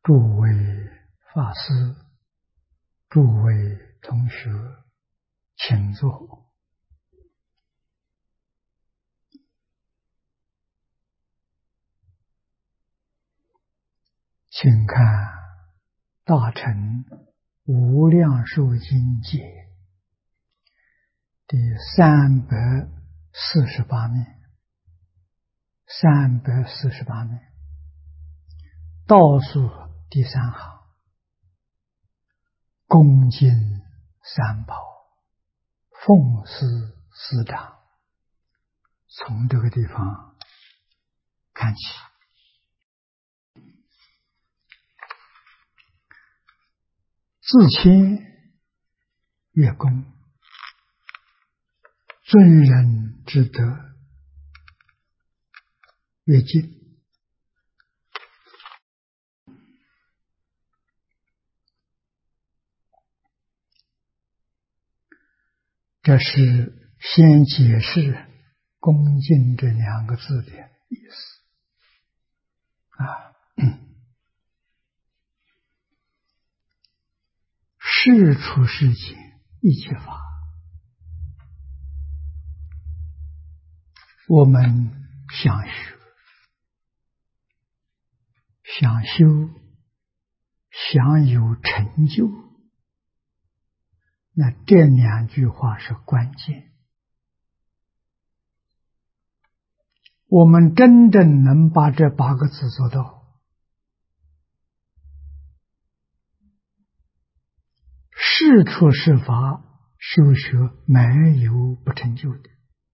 诸位法师、诸位同学，请坐。请看大乘无量寿经解第348面，348面，倒数第3行，恭敬三宝，奉事师长。从这个地方看起，自谦越恭，尊人之德越敬。这是先解释恭敬这2个字的意思世出世间一切法，我们想学、想修、想有成就，那这2句话是关键。我们真正能把这8个字做到，是出是法，修学没有不成就的。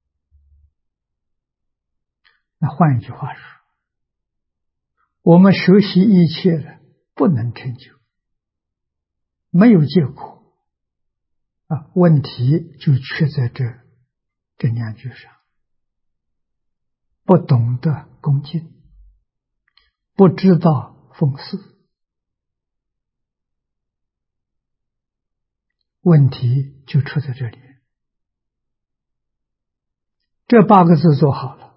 那换一句话说，我们学习一切的不能成就，没有结果问题就缺在这2句上。不懂得恭敬，不知道奉事，问题就出在这里。这8个字做好了，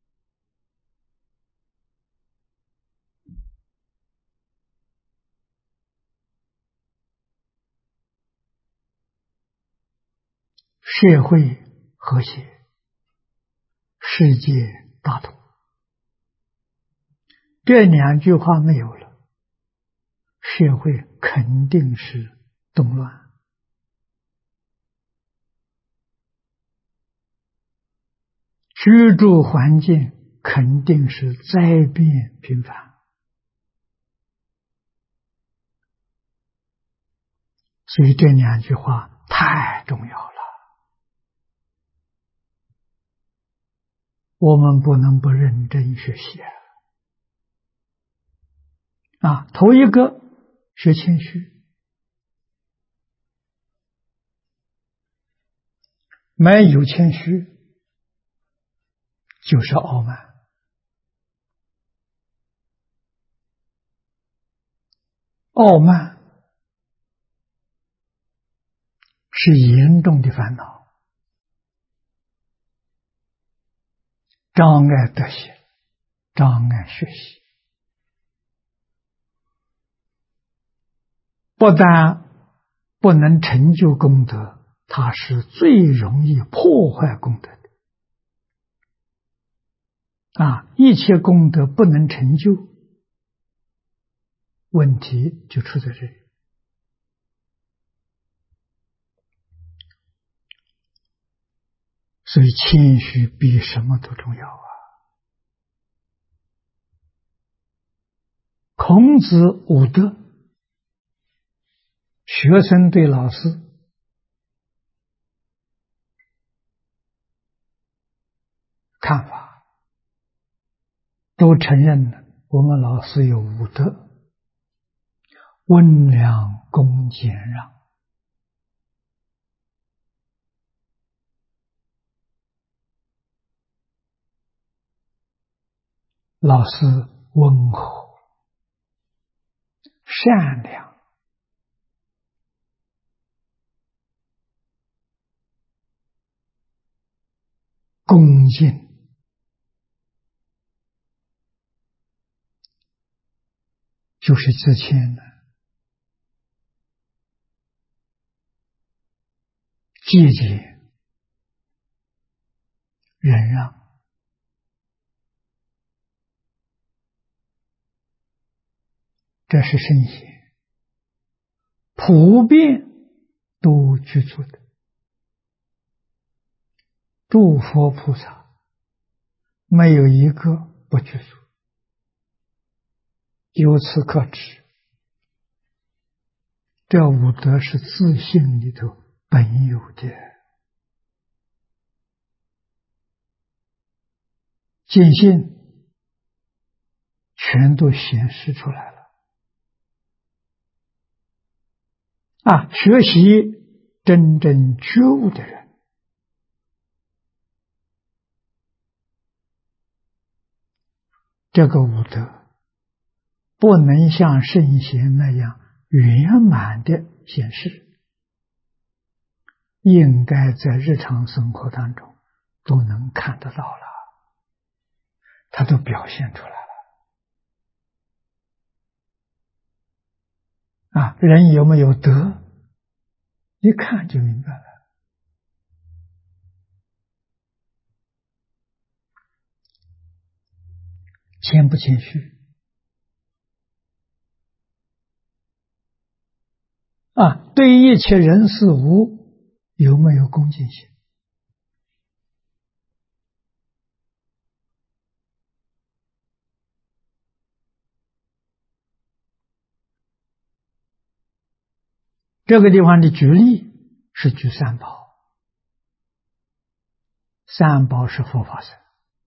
社会和谐，世界大同。这2句话没有了，社会肯定是动乱，居住环境肯定是灾变频繁。所以这2句话太重要了，我们不能不认真学习头一个学谦虚，没有谦虚就是傲慢。傲慢是严重的烦恼，障碍德行，障碍学习。不但不能成就功德，它是最容易破坏功德的。一切功德不能成就，问题就出在这里。所以谦虚比什么都重要孔子五德，学生对老师看法都承认了，我们老师有5德：温良、恭、俭、让。老师温和、善良、恭敬，就就是自谦了，节俭、忍让，这是圣贤普遍都具足的。诸佛菩萨没有一个不具足，由此可知，这五德是自性里头本有的，见性全都显示出来了。学习真正觉悟的人，这个五德不能像圣贤那样圆满的显示，应该在日常生活当中都能看得到了，它都表现出来了。人有没有德，一看就明白了。谦不谦虚对一切人事物有没有恭敬心？这个地方的举例是举三宝，三宝是佛法僧，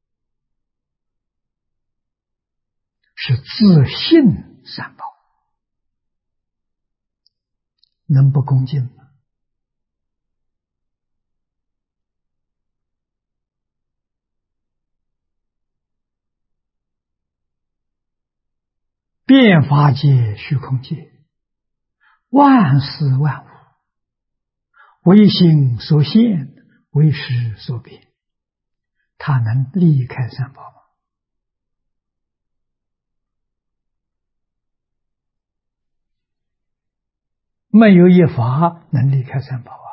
是自信三宝，能不恭敬吗？变法界、虚空界，万事万物，唯心所现，唯识所变，他能离开三宝吗？没有一法能离开三宝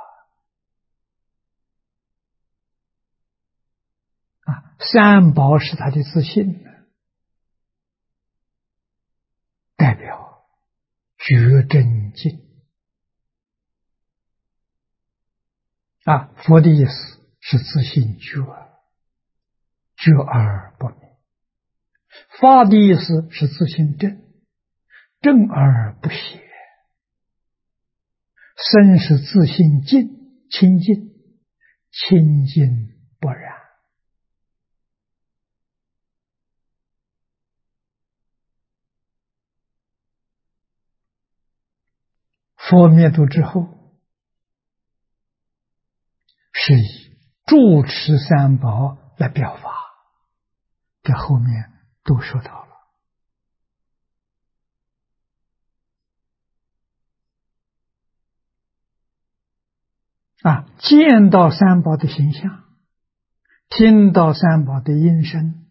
三宝是他的自信，代表觉真境佛的意思是自信觉，觉而不迷；法的意思是自信正，正而不邪；身是自信净，清净，清净不染。佛灭度之后，是以住持三宝来表法，这后面都说到了见到三宝的形象，听到三宝的音声，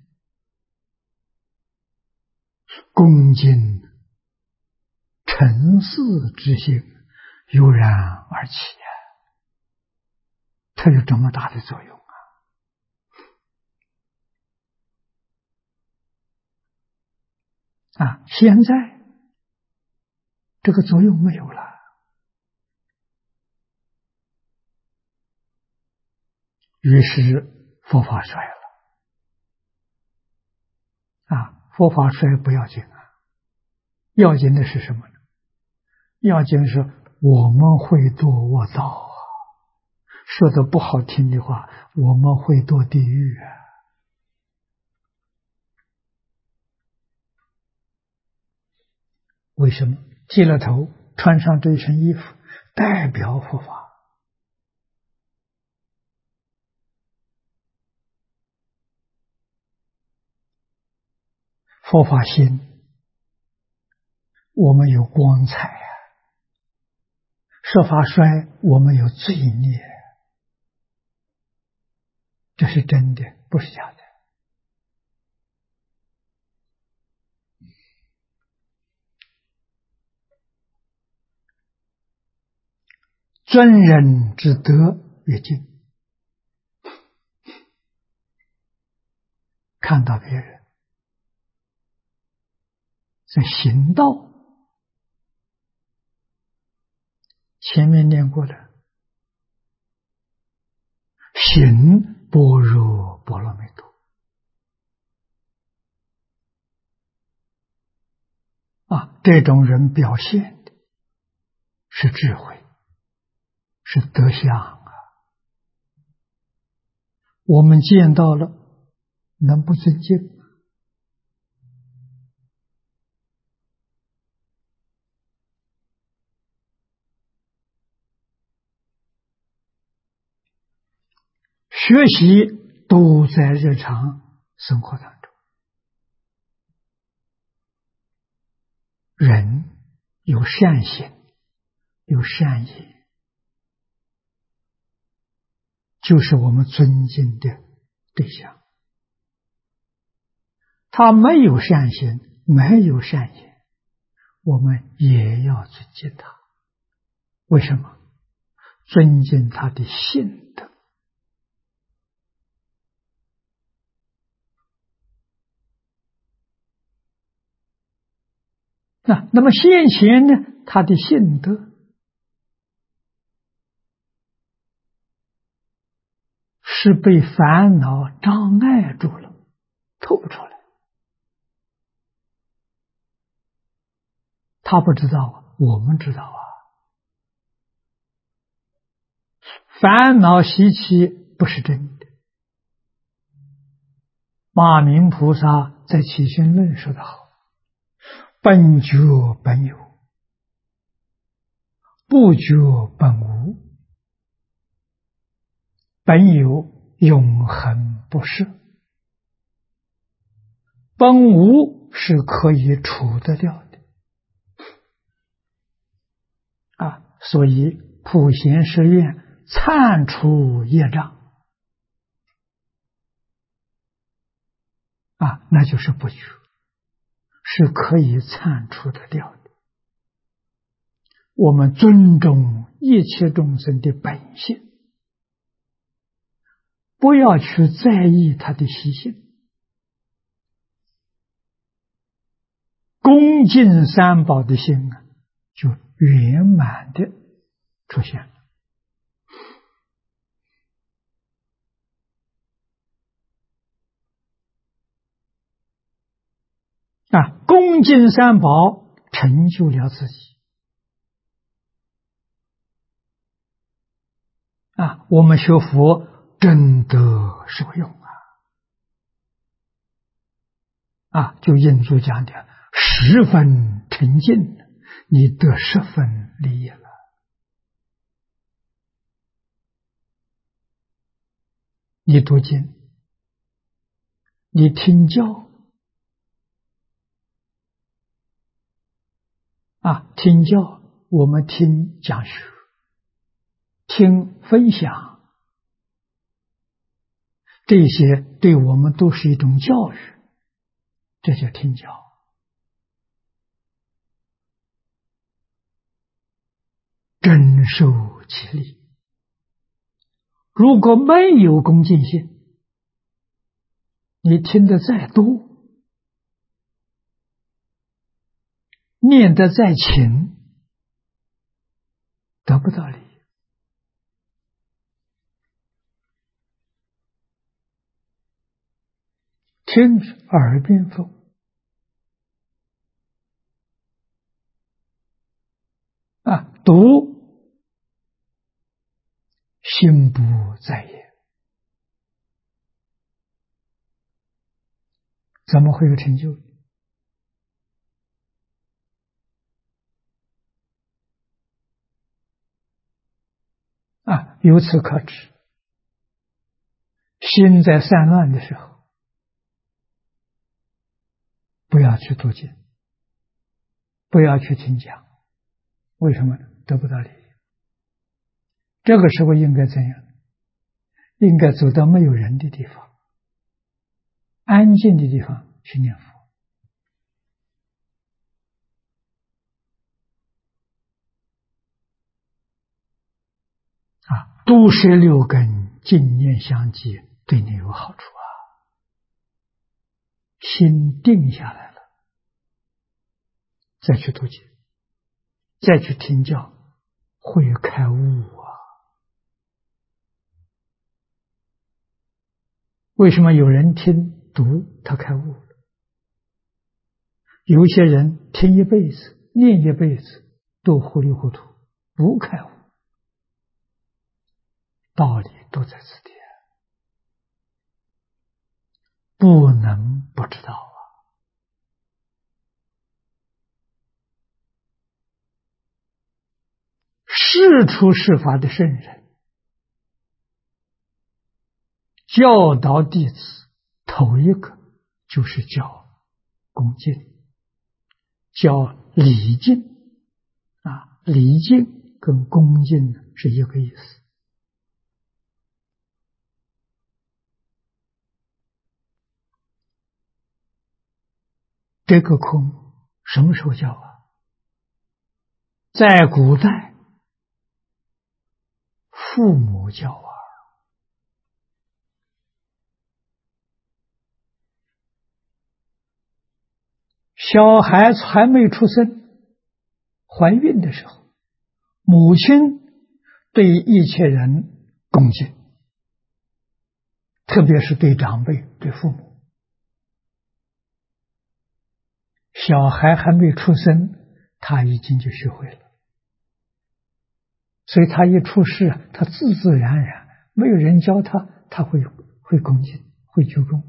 恭敬诚实之心油然而起它有这么大的作用现在这个作用没有了，于是佛法衰了佛法衰不要紧要紧的是什么呢？要紧是我们会堕卧道说的不好听的话，我们会堕地狱为什么？剃了头，穿上这一身衣服，代表佛法。佛法心，我们有光彩说法衰，我们有罪孽，这是真的，不是假的。 尊人之德越敬。看到别人在行道，前面念过的行般若波罗蜜多这种人表现的是智慧，是德相我们见到了，能不尊敬吗？学习都在日常生活当中，人有善行，有善业，就是我们尊敬的对象。他没有善行，没有善业，我们也要尊敬他。为什么？尊敬他的性德。那么现前呢？他的性德是被烦恼障碍住了，透不出来。他不知道，我们知道烦恼习气不是真的。马明菩萨在《起心论》说得好：本觉本有，不觉本无，本有永恒不赦，本无是可以除得掉的所以普贤十愿忏除业障那就是不觉，是可以忏除得掉的。我们尊重一切众生的本性，不要去在意他的习性，恭敬三宝的心就圆满的出现了。恭敬三宝成就了自己我们学佛真的受用就印祖讲的十分沉静，你得十分利益了。你读经，你听教听教，我们听讲学，听分享，这些对我们都是一种教育，这叫听教。真受其利。如果没有恭敬心，你听得再多，念得再勤，得不到利益。听耳边风，读心不在焉，怎么会有成就？由此可知，心在散乱的时候，不要去读经，不要去听讲。为什么？得不到利益。这个时候应该怎样？应该走到没有人的地方，安静的地方去念佛。 都摄六根，净念相继，对你有好处啊。心定下来了，再去读经，再去听教，会开悟啊。为什么有人听读他开悟了？有些人听一辈子，念一辈子，都糊里糊涂，不开悟。道理都在此地，不能不知道啊。是出是法的圣人，教导弟子，头一个就是教恭敬，教礼敬礼敬跟恭敬是一个意思。这个空什么时候教啊？在古代，父母教啊。小孩还没出生，怀孕的时候，母亲对一切人恭敬，特别是对长辈、对父母。小孩还没出生，他已经就学会了，所以他一出世，他自自然然，没有人教他，他会恭敬，会鞠躬。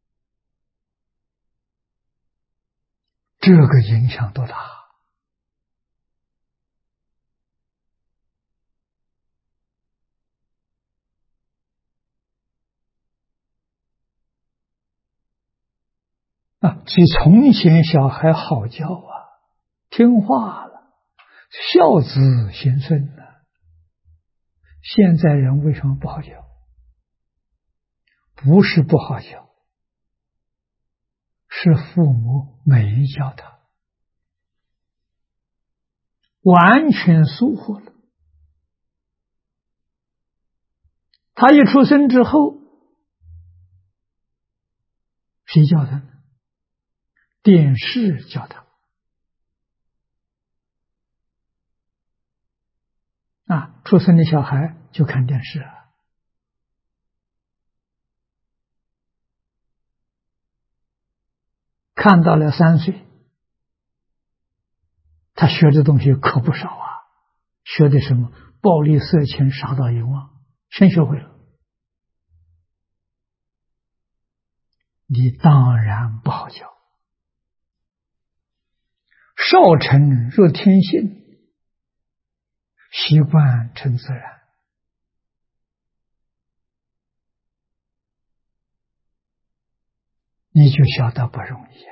这个影响多大啊！所以从前小孩好教啊，听话了，孝子贤孙了。现在人为什么不好教？不是不好教，是父母没教他，完全疏忽了。他一出生之后，谁教他呢？电视教他出生的小孩就看电视啊。看到了3岁，他学的东西可不少啊。学的什么？暴力、色情、杀盗淫妄，全学会了。你当然不好教。少成若天性，习惯成自然。你就晓得不容易啊。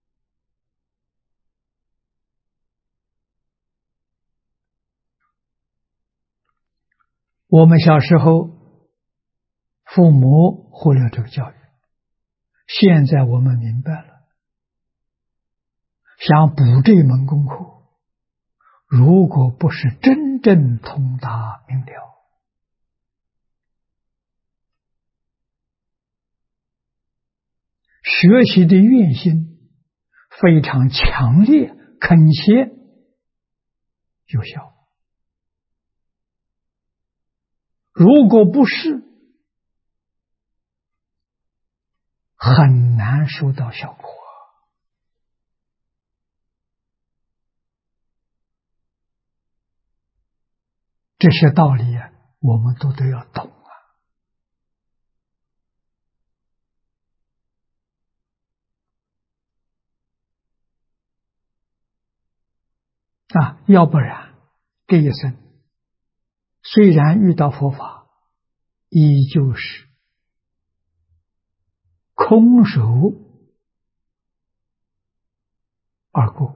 我们小时候父母忽略这个教育，现在我们明白了，想补这一门功课，如果不是真正通达明了，学习的愿心非常强烈，恳切，有效。如果不是，很难收到效果。这些道理我们都得要懂要不然这一生虽然遇到佛法，依旧是空手而过。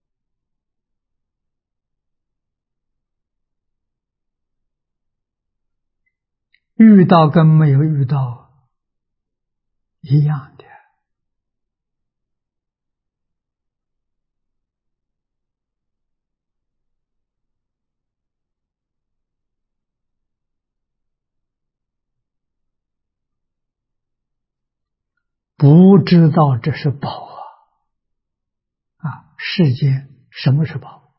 遇到跟没有遇到一样的。 不知道这是宝世间什么是宝？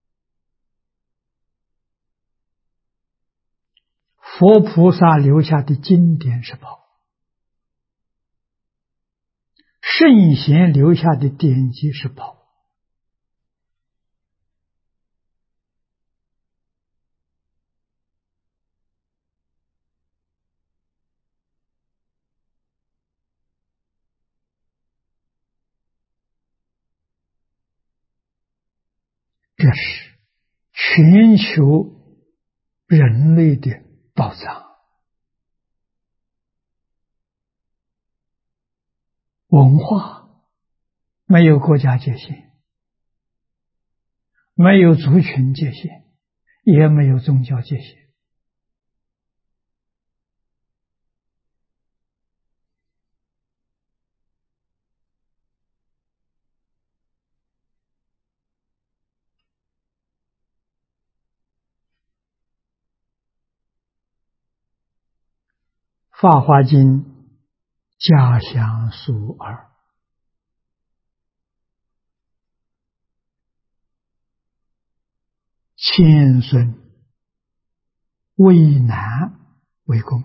佛菩萨留下的经典是宝，圣贤留下的典籍是宝。这是全球人类的宝藏。文化没有国家界限，没有族群界限，也没有宗教界限。法华经家详述二，谦孙为难为公，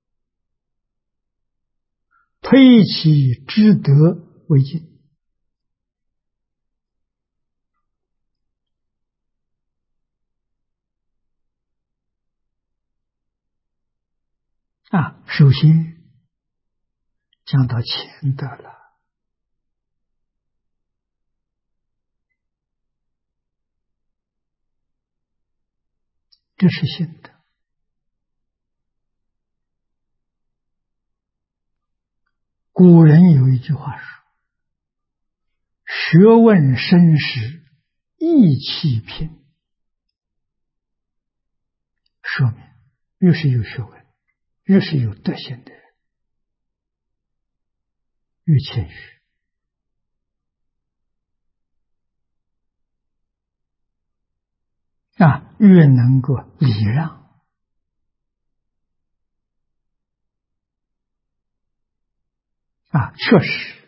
推其之德为敬。首先讲到谦德了。这是信德。古人有一句话说：学问深时意气平。说明越是有学问，越是有德行的人，越谦虚。越能够礼让。确实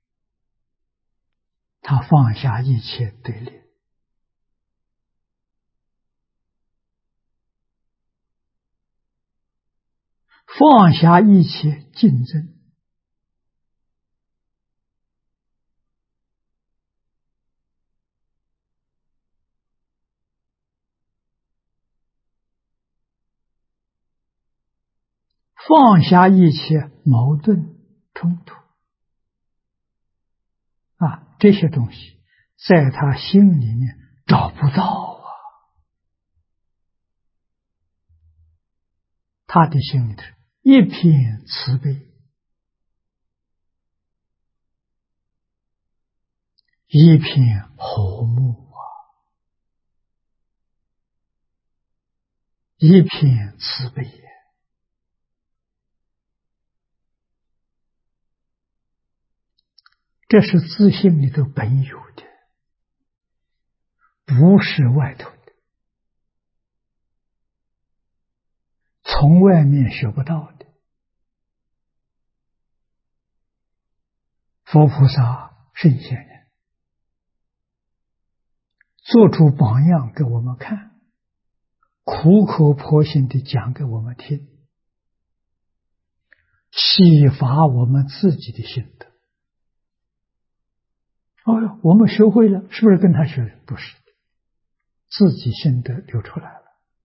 他放下一切对立，放下一切竞争，放下一切矛盾冲突这些东西在他心里面找不到他的心里头一片慈悲，一片和睦一片慈悲。这是自信里头本有的，不是外头的，从外面学不到的。佛菩萨圣贤人做出榜样给我们看，苦口婆心地讲给我们听，启发我们自己的心得。我们学会了，是不是跟他学的？不是的，自己心得流出来了。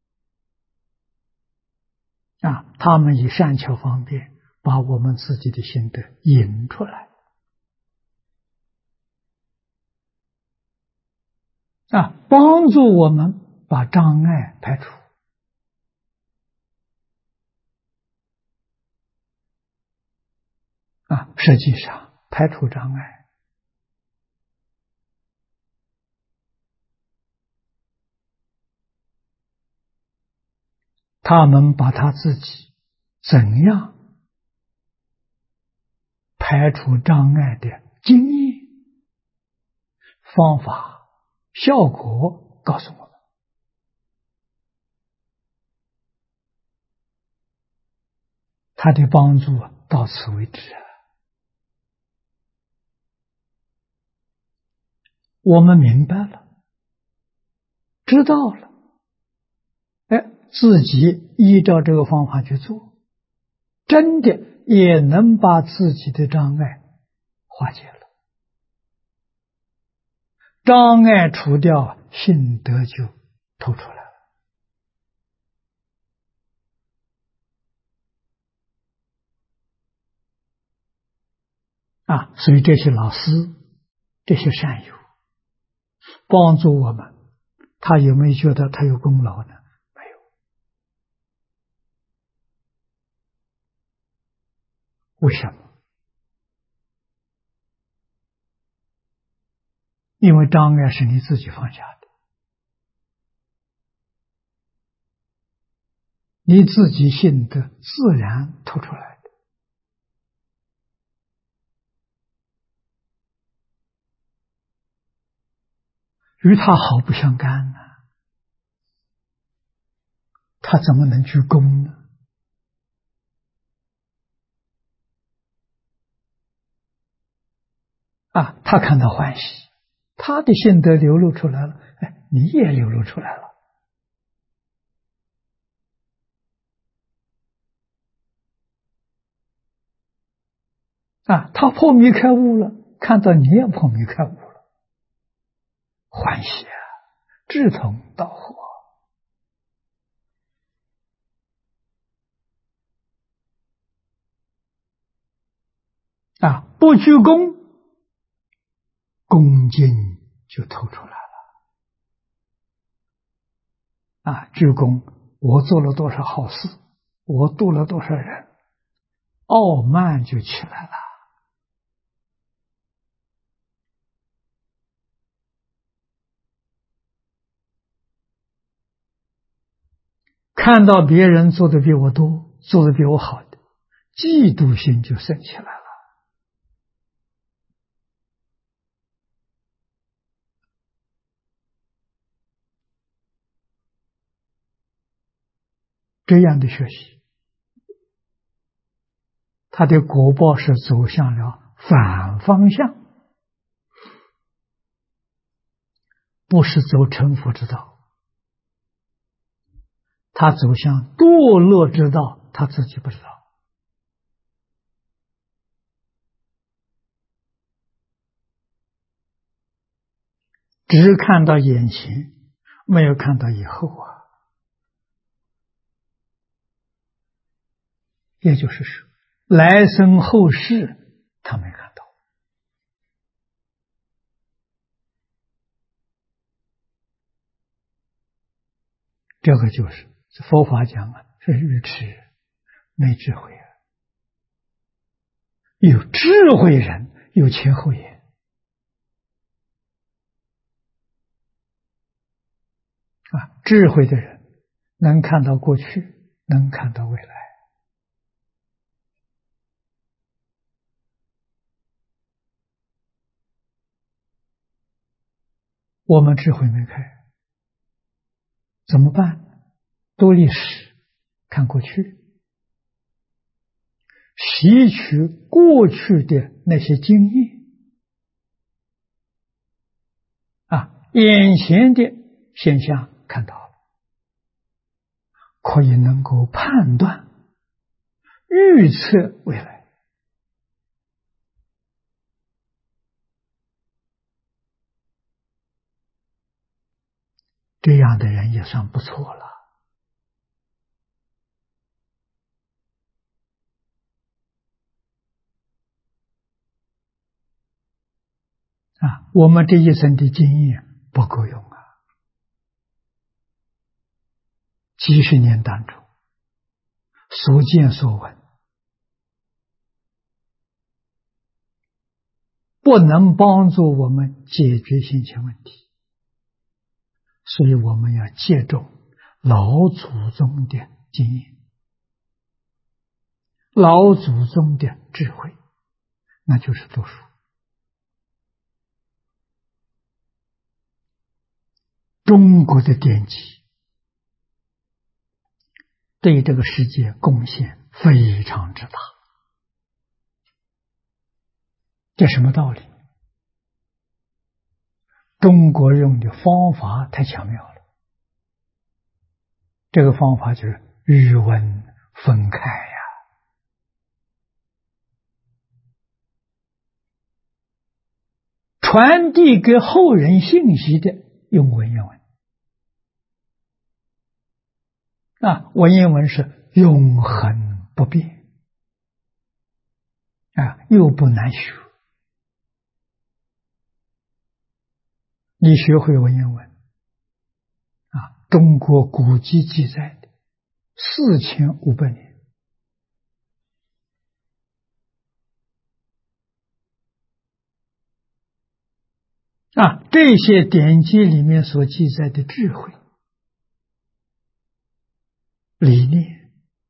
他们以善巧方便把我们自己的心得引出来。帮助我们把障碍排除。实际上排除障碍，他们把他自己怎样排除障碍的经验、方法、效果告诉我们。他的帮助到此为止。 我们明白了，知道了，自己依照这个方法去做，真的也能把自己的障碍化解了，障碍除掉，心得就透出来了。所以这些老师，这些善友帮助我们，他有没有觉得他有功劳呢？没有。为什么？因为障碍是你自己放下的，你自己心得自然透出来的。与他毫不相干呢，他怎么能居功呢？他看到欢喜，他的心得流露出来了，你也流露出来了。他破迷开悟了，看到你也破迷开悟了，欢喜志同道合不居功，恭敬就透出来了。居功，我做了多少好事，我度了多少人，傲慢就起来了。看到别人做的比我多，做的比我好的，嫉妒心就生起来了。这样的学习，他的果报是走向了反方向，不是走成佛之道，他走向堕落之道，他自己不知道。只看到眼前，没有看到以后也就是说，来生后世他没看到。这个就是佛法讲是愚痴，没智慧有智慧人有前后眼智慧的人能看到过去，能看到未来。我们智慧没开，怎么办？读历史，看过去，吸取过去的那些经验眼前的现象看到了，可以能够判断、预测未来。这样的人也算不错了。我们这一生的经验不够用几十年当中所见所闻，不能帮助我们解决现前问题，所以我们要借重老祖宗的经验，老祖宗的智慧，那就是读书。中国的典籍对这个世界贡献非常之大。这什么道理？ 中国用的方法太巧妙了，这个方法就是语文分开呀。传递给后人信息的用文言文文言文是永恒不变又不难学。你学会文言文中国古籍记载的4500年这些典籍里面所记载的智慧、理念、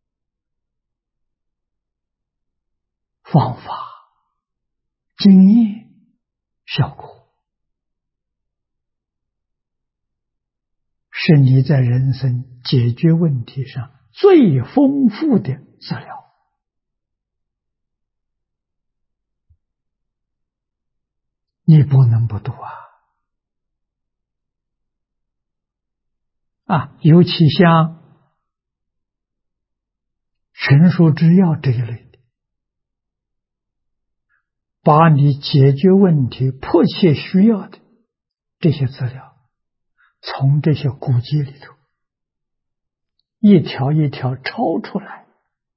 方法、经验、效果，是你在人生解决问题上最丰富的资料。你不能不读尤其像群书治要这一类的，把你解决问题迫切需要的这些资料，从这些古籍里头一条一条抄出来，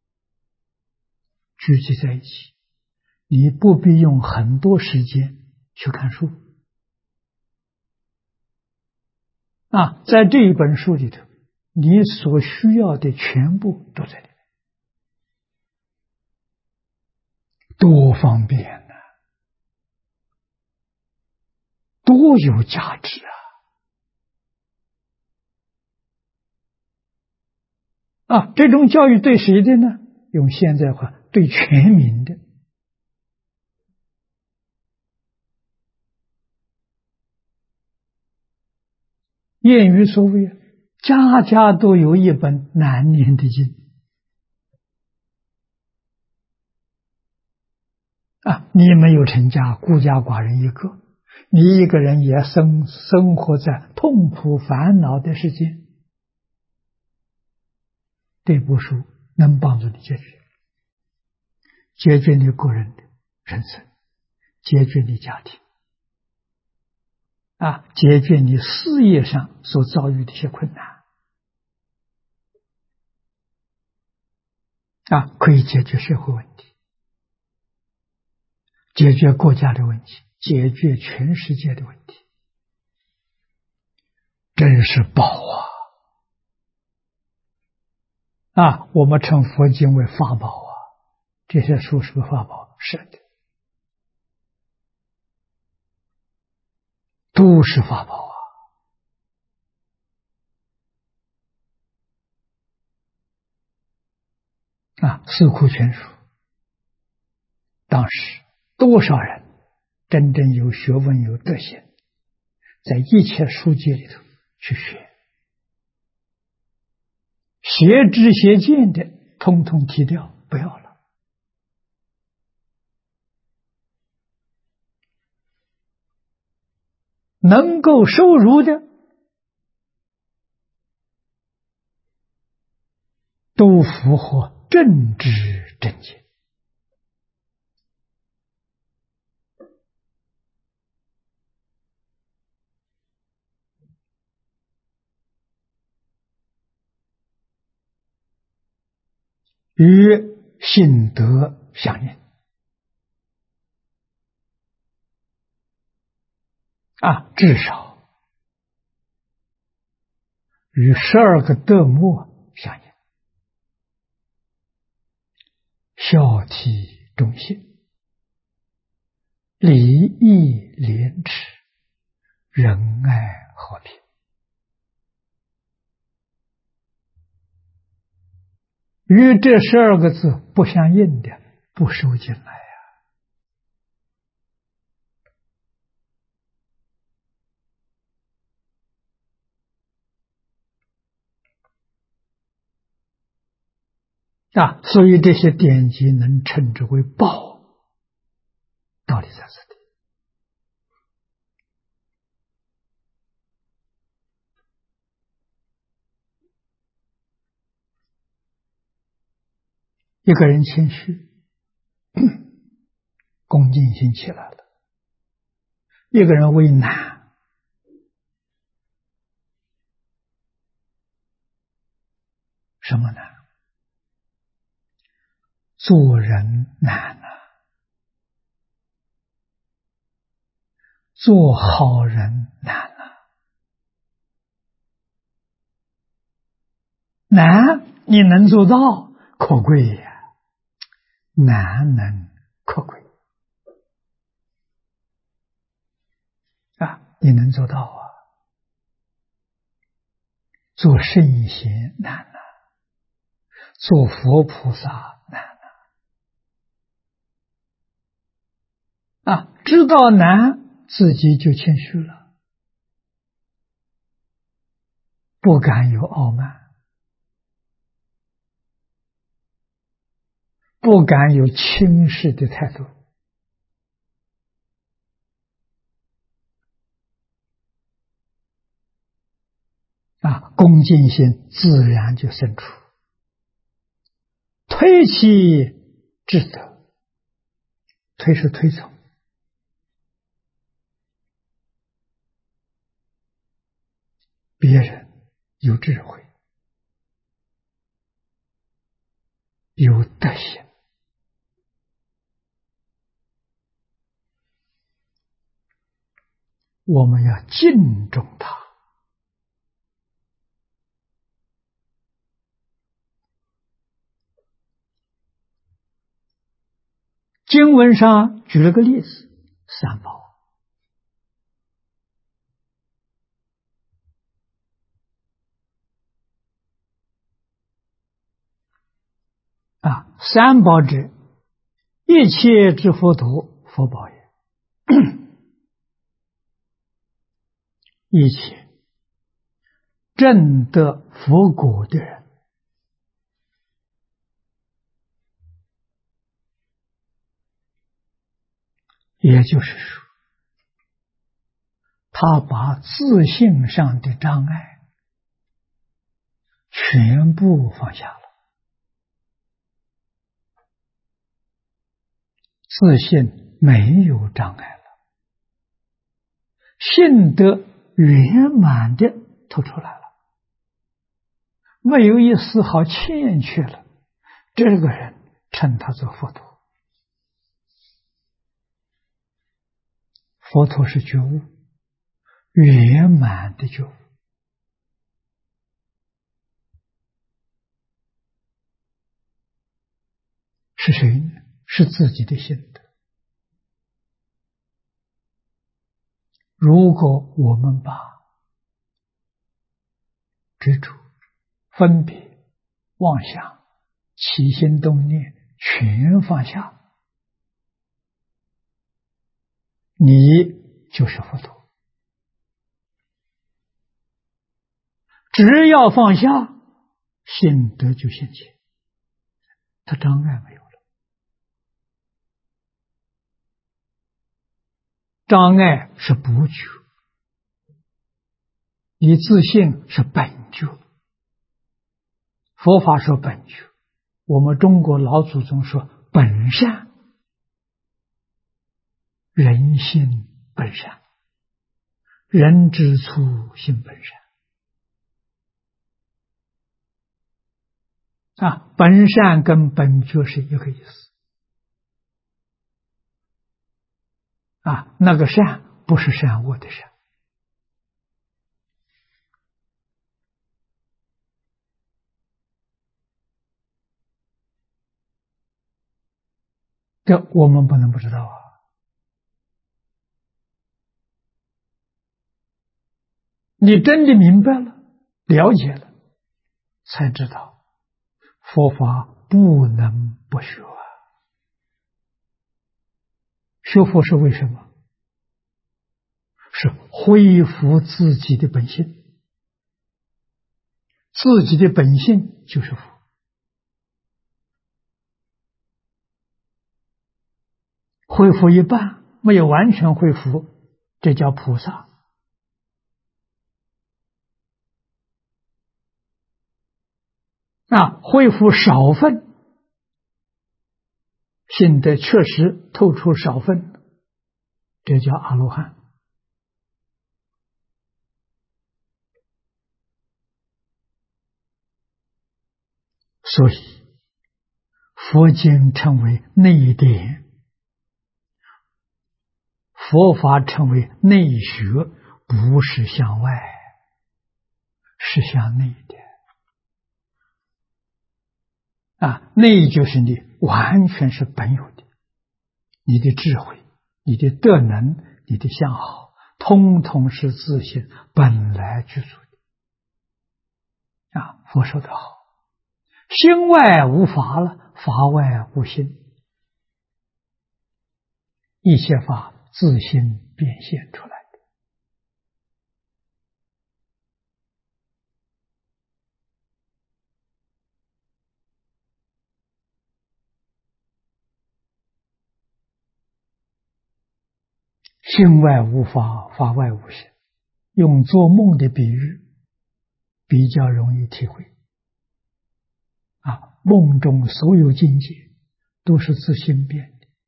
聚集在一起，你不必用很多时间去看书在这一本书里头，你所需要的全部都在里面，多方便多有价值这种教育对谁的呢？用现在话，对全民的。谚语所谓家家都有一本难念的经你没有成家，孤家寡人一个，你一个人也生活在痛苦烦恼的世界，这部书能帮助你解决你个人的人生，解决你家庭解决你事业上所遭遇的一些困难可以解决社会问题，解决国家的问题，解决全世界的问题，真是宝我们称佛经为法宝这些书是个法宝，是的，都是法宝四库全书，当时多少人真正有学问有德行，在一切书籍里头去学，邪知邪见的通通踢掉，不要了。能够受辱的都符合正知正见与性德相应至少与12个德目相应，孝悌忠信，礼义廉耻，仁爱和平。与这12个字不相应的，不收进来所以这些典籍能称之为宝，道理在这里一个人谦虚，恭敬心起来了；一个人为难，什么难？做人难啊，做好人难啊。难你能做到，可贵呀，难能可贵啊！你能做到啊？做圣贤难啊，做佛菩萨难啊！知道难，自己就谦虚了，不敢有傲慢，不敢有轻视的态度啊！恭敬心自然就生出，推其至德，推是推崇，别人有智慧，有德行，我们要敬重他。经文上举了个例子，三宝啊，三宝者，一切之佛土，佛宝也。一切证得佛果的人，也就是说，他把自信上的障碍全部放下了，自信没有障碍了，信德圆满的透出来了，没有一丝毫欠缺了，这个人称他做佛陀。佛陀是觉悟，圆满的觉悟。是谁呢？是自己的心德。如果我们把执着、分别、妄想、起心动念全放下，你就是佛陀。只要放下，心得就现前，他障碍没有了。障碍是不觉，你自信是本觉。佛法说本觉，我们中国老祖宗说本善，人心本善，人之初性本善啊，本善跟本觉是一个意思啊，那个善不是善恶的善。这我们不能不知道啊！你真的明白了、了解了，才知道佛法不能不学啊！学佛是为什么？是恢复自己的本性，自己的本性就是佛。恢复一半，没有完全恢复，这叫菩萨。恢复少分， 心得确实透出少分，这叫阿罗汉。所以佛经称为内典，佛法称为内学，不是向外，是向内的。内就是你完全是本有的，你的智慧、你的德能、你的相好，通通是自性本来具足的。佛说得好，心外无法了，法外无心，一切法自心变现出来的。心外无法，法外无心，用做梦的比喻比较容易体会。梦中所有境界都是自心变的。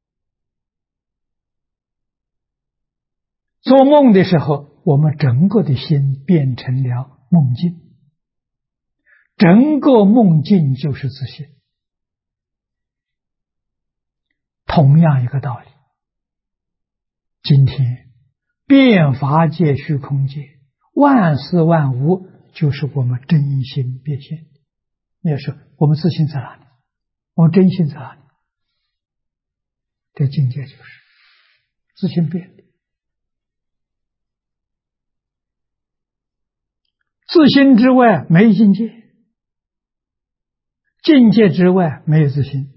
做梦的时候，我们整个的心变成了梦境，整个梦境就是自性。同样一个道理，今天变法界、虚空界，万事万物就是我们真心变现的。也是我们自信在哪里？我们真心在哪里？这境界就是自性变的。自心之外没境界，境界之外没有自心。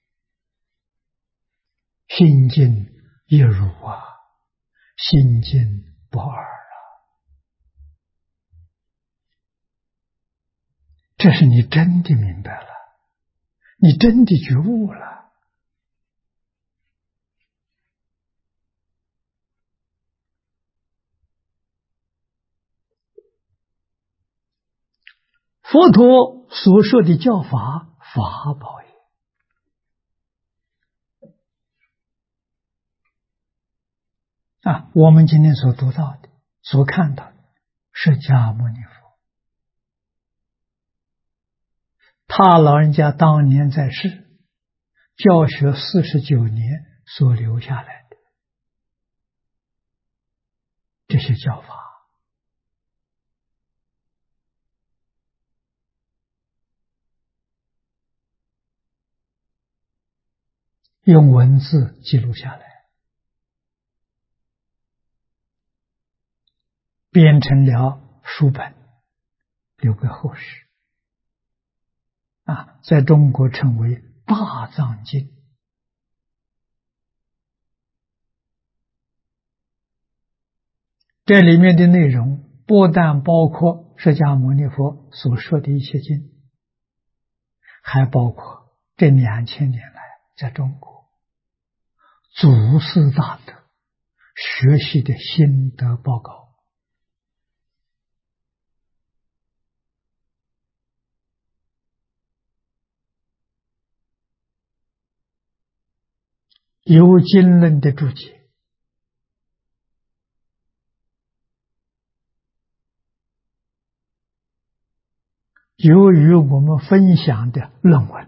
心境一如心境不二这是你真的明白了，你真的觉悟了。佛陀所说的教法，法宝也。我们今天所读到的、所看到的，释迦牟尼佛，他老人家当年在世，教学49年所留下来的这些教法，用文字记录下来，编成了书本，留给后世。在中国称为大藏经。这里面的内容不但包括释迦牟尼佛所说的一切经，还包括这2000年来在中国祖师大德学习的心得报告。有经论的注解，由于我们分享的论文，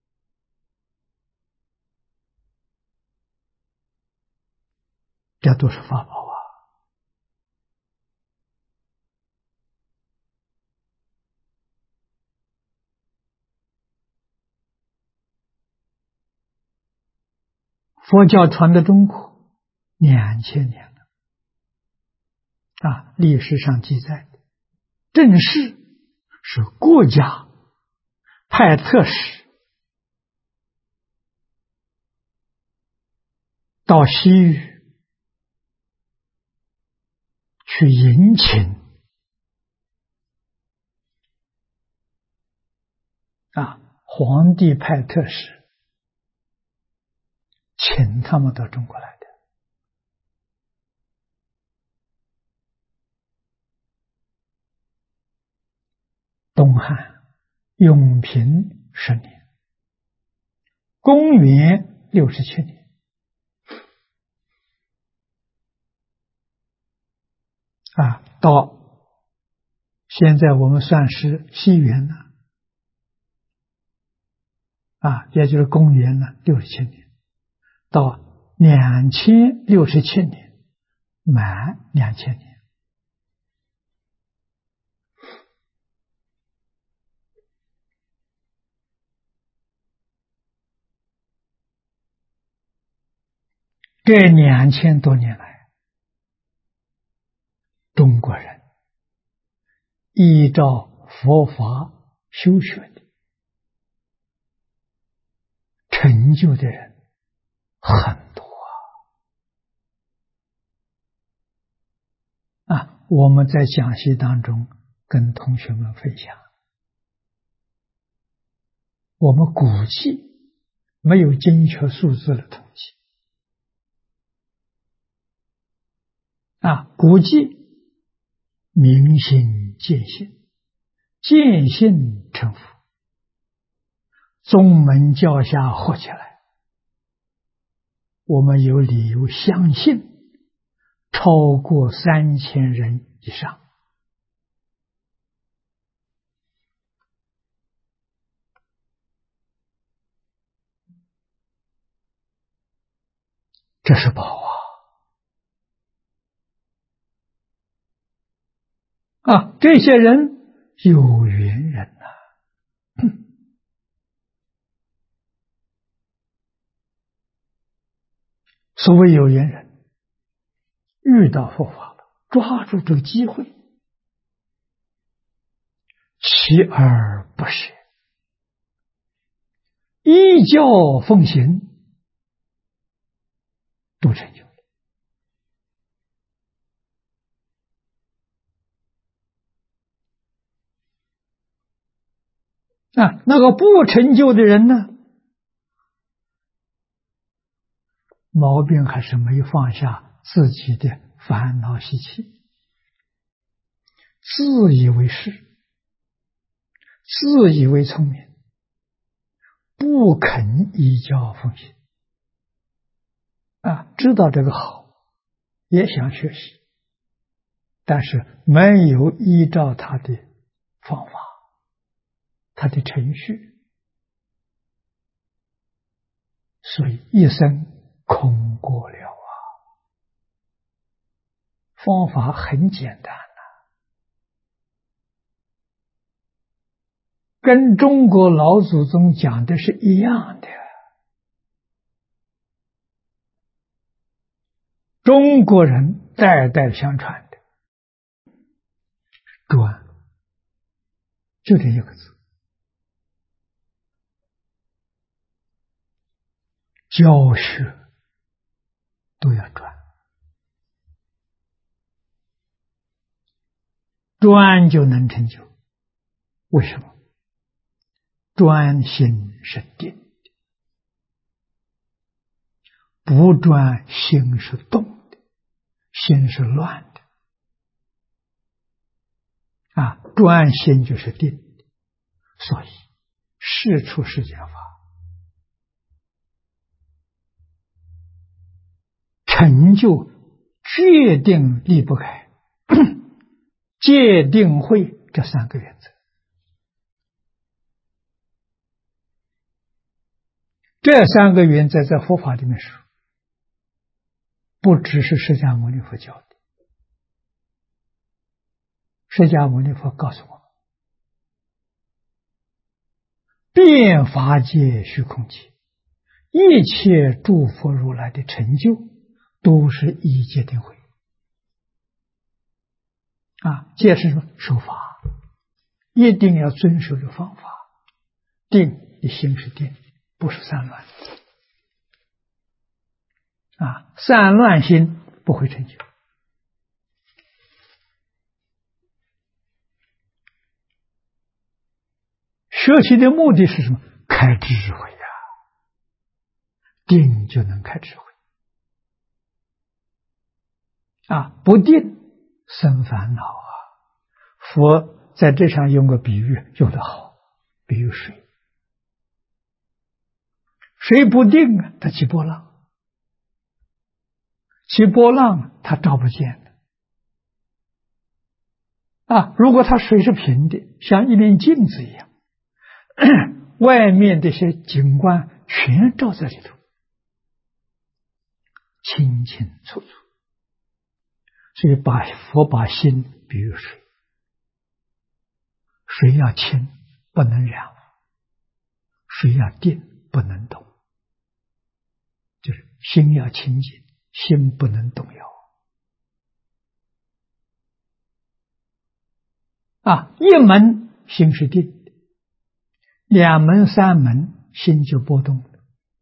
这都是法宝佛教传到中国2000年了，历史上记载的，正式是国家派特使到西域去迎请皇帝派特使请他们到中国来的。东汉永平10年，公元 67年。到现在我们算是西元了，也就是公元了67年，到2067年满2000年。这2000多年来，中国人依照佛法修学的成就的人很多我们在讲习当中跟同学们分享，我们估计没有精确数字的统计估计明心见性，见性成佛，宗门教下合起来，我们有理由相信超过3000人以上。这是宝这些人有缘人所谓有缘人，遇到佛法了，抓住这个机会，锲而不舍，依教奉行，都成就那个不成就的人呢，毛病还是没有放下自己的烦恼习气，自以为是，自以为聪明，不肯依教奉行知道这个好，也想学习，但是没有依照他的方法，他的程序，所以一生空过了方法很简单跟中国老祖宗讲的是一样的。中国人代代相传的专，就这一个字，教学都要专，专就能成就。为什么？专心是定的，不专心是动的，心是乱的专心就是定的。所以事出世间法，成就决定离不开戒定慧这3个原则。这3个原则在佛法里面说，不只是释迦牟尼佛教的。释迦牟尼佛告诉我们，遍法界虚空界，一切诸佛如来的成就都是依戒定慧戒是什么？守法，一定要遵守这方法。定，你心是定，不是散乱散乱心不会成就。学习的目的是什么？开智慧定就能开智慧不定生烦恼佛在这上用个比喻用得好，比喻水， 水不定啊，它起波浪，起波浪它照不见的啊。如果它水是平的，像一面镜子一样，外面这些景观全照在里头，清清楚楚。所以佛把心比喻水，水要清不能染，水要定不能动，就是心要清净，心不能动摇啊。一门心是定的，两门三门心就波动了，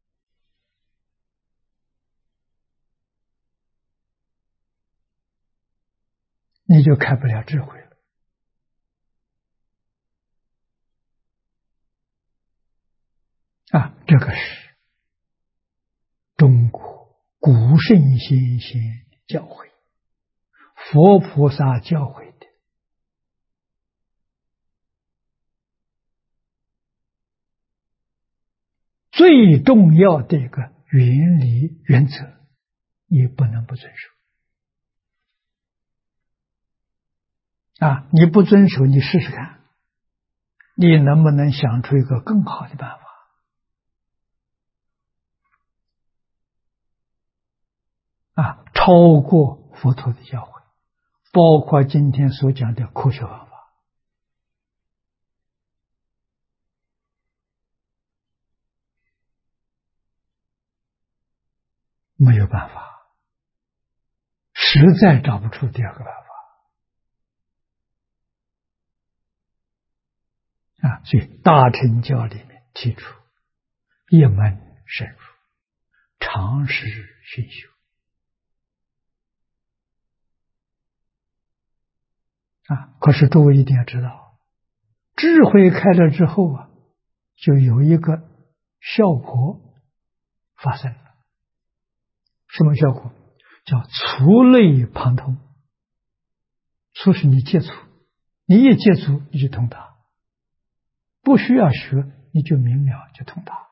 你就开不了智慧了啊。这个是中国古圣先贤教诲，佛菩萨教诲的最重要的一个原理原则，你不能不遵守啊！你不遵守，你试试看，你能不能想出一个更好的办法啊？超过佛陀的教诲，包括今天所讲的科学方法，没有办法，实在找不出第二个办法啊！所以大乘教里面提出一门深入，常识熏修啊。可是诸位一定要知道，智慧开了之后啊，就有一个效果发生了。什么效果？叫触类旁通。触是你接触，你一接触你就通达，不需要学你就明了就通达。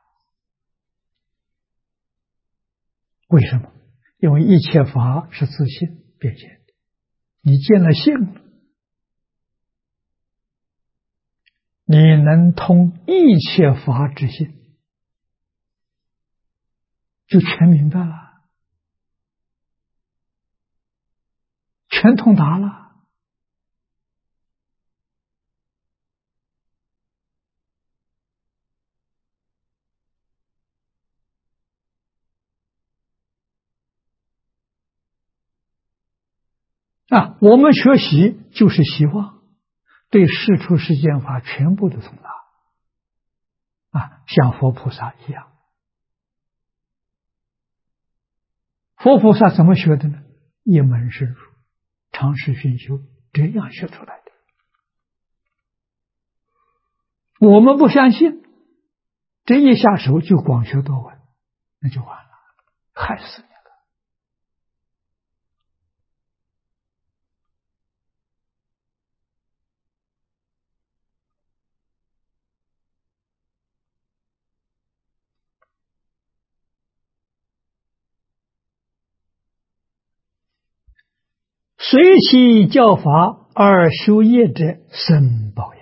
为什么？因为一切法是自性变现的，你见了性了，你能通一切法之性，就全明白了，全通达了啊！我们学习就是希望对世出世间法全部都通达啊，像佛菩萨一样。佛菩萨怎么学的呢？一门深入，常识熏修，这样学出来的。我们不相信，这一下手就广学多闻，那就完了，害死你了。随其教法而修业者，生报业。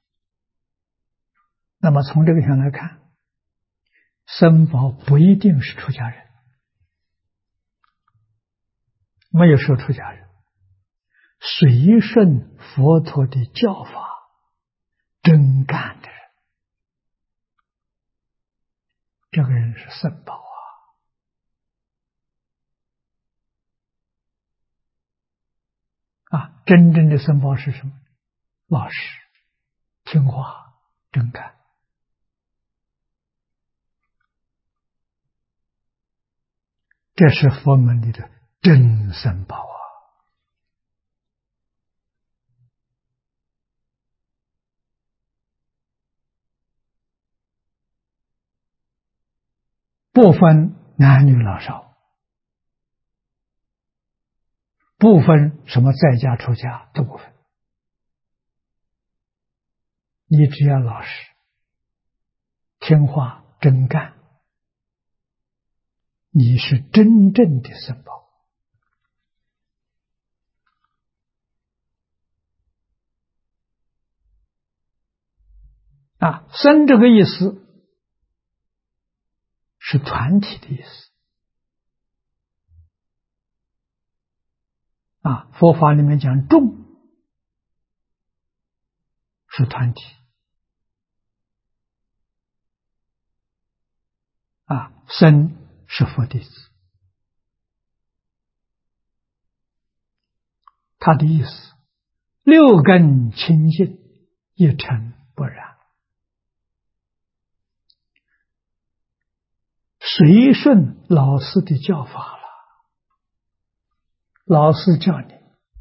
那么从这个上来看，生报不一定是出家人，没有说出家人，随顺佛陀的教法真干的人，这个人是生报啊！真正的生报是什么？老实、听话、真干。这是佛门里的真生报啊！不分男女老少，不分什么在家出家都不分，你只要老实、听话、真干， 你是真正的僧宝。僧这个意思是团体的意思。佛法里面讲众是团体。僧是佛弟子。他的意思，六根清净，一尘不染，随顺老师的教法了。老师叫你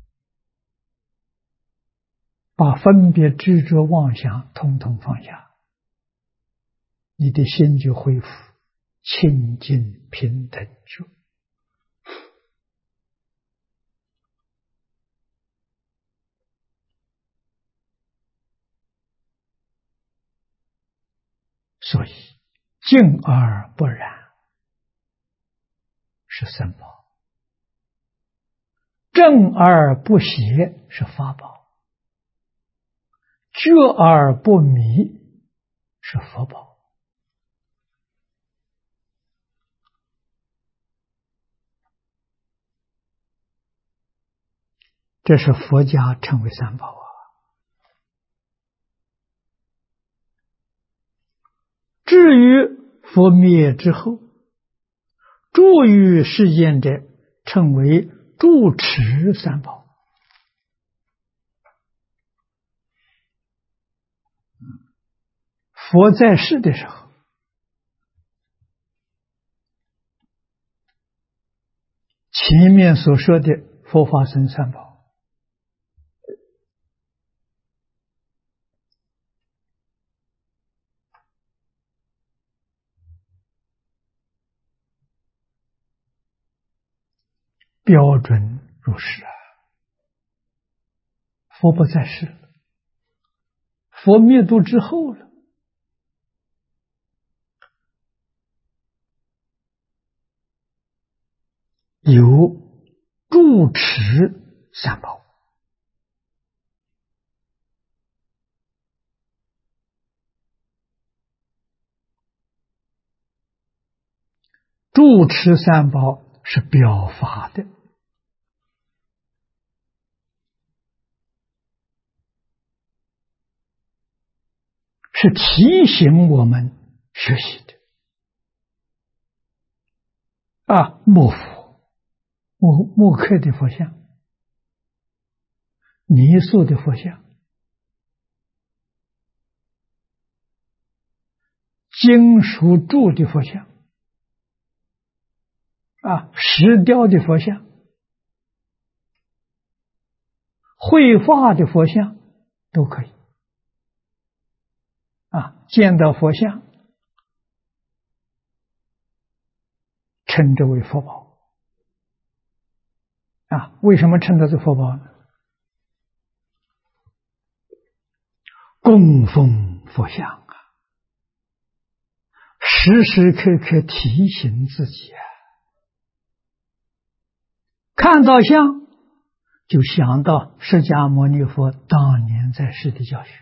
把分别执着妄想统统放下，你的心就恢复清净平等觉。所以净而不染是僧宝，正而不邪是法宝，觉而不迷是佛宝。这是佛家称为三宝。至于佛灭之后，住于世间者，称为住持三宝。佛在世的时候，前面所说的佛法僧三宝，标准如是。佛不在世了，佛灭度之后了，有住持三宝。住持三宝是表法的，是提醒我们学习的。木佛、木刻的佛像，泥塑的佛像，金属铸的佛像，石雕的佛像，绘画的佛像都可以。见到佛像，称之为佛宝。为什么称它是佛宝呢？供奉佛像时时刻刻提醒自己看到像就想到释迦牟尼佛当年在世的教学，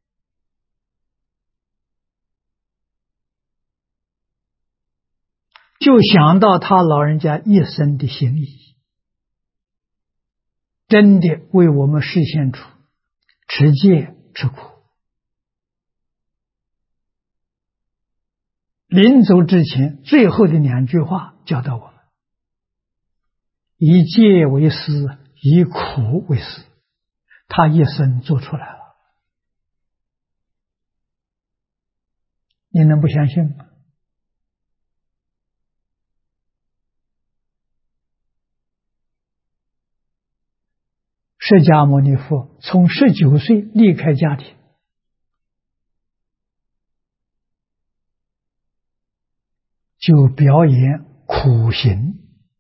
就想到他老人家一生的行义，真的为我们实现出持戒吃苦，临走之前最后的2句话教导我们：以戒为师，以苦为师。他一生做出来了，你能不相信吗？释迦牟尼佛从19岁离开家庭，就表演苦行。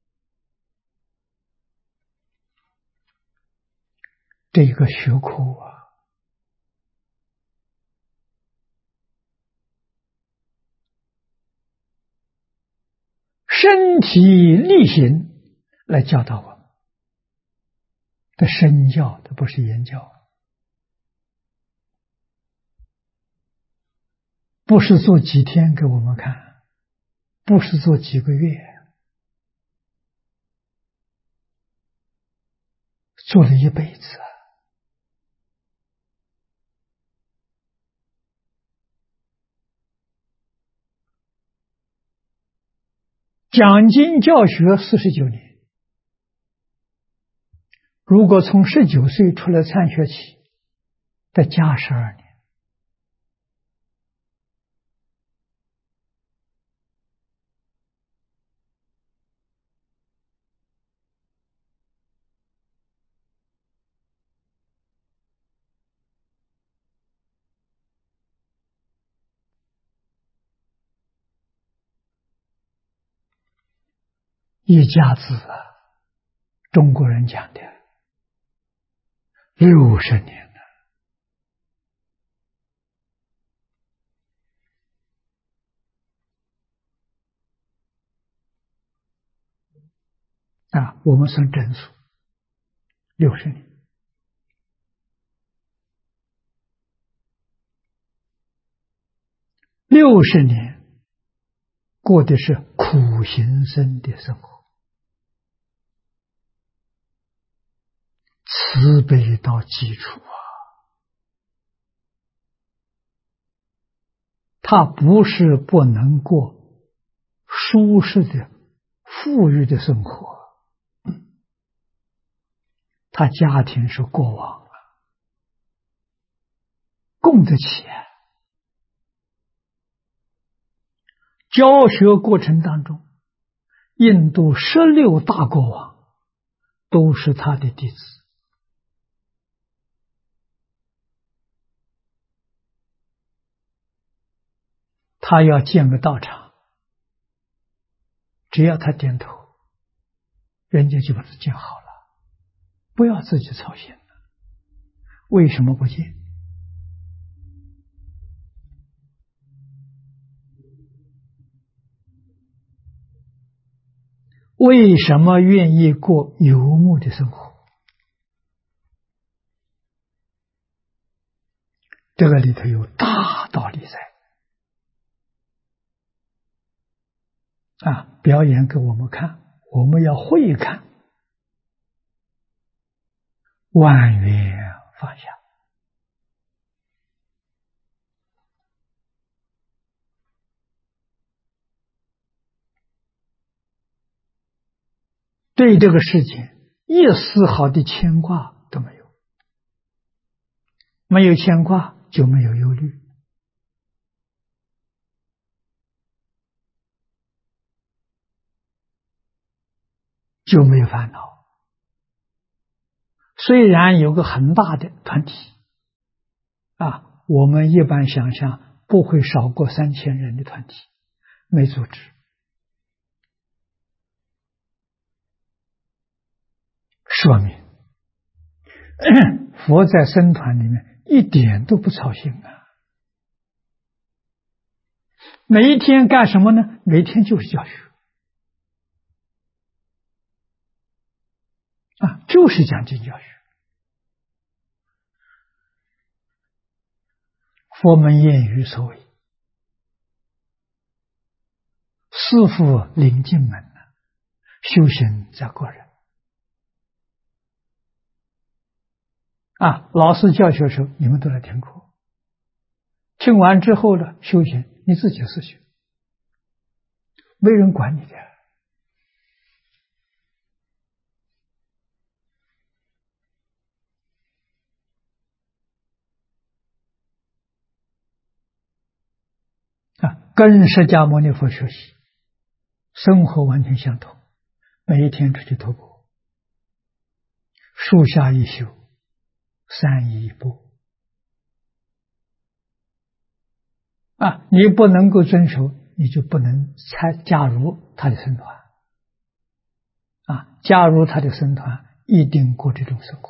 这个学苦释身体力行来教导我们的身教，这不是言教，不是做几天给我们看，不是做几个月，做了一辈子。讲经教学49年，如果从19岁出来参学起，再加12年，一家子啊，中国人讲的60年了啊，我们算整数60年。60年过的是苦行僧的生活，慈悲到基础啊，他不是不能过舒适的富裕的生活，他家庭是过往了，供得起啊。教学过程当中，印度16大国王都是他的弟子。他要建个道场，只要他点头，人家就把它建好了，不要自己操心了。为什么不建？为什么愿意过游牧的生活？这个里头有大道理在啊！表演给我们看，我们要会看，万缘放下。对这个世界一丝毫的牵挂都没有，没有牵挂就没有忧虑，就没有烦恼。虽然有个很大的团体啊，我们一般想象不会少过3000人的团体，没组织，说明佛在僧团里面一点都不操心啊。每一天干什么呢？每天就是教学啊，就是讲经教学。佛门谚语所谓师父领进门，修行在个人啊。老师教学的时候你们都来听课，听完之后呢，修行你自己的事情，没人管你的啊。跟释迦牟尼佛学习，生活完全相同，每一天出去徒步，树下一宿，山一步啊。你不能够遵守，你就不能加入他的僧团啊。加入他的僧团，一定过这种生活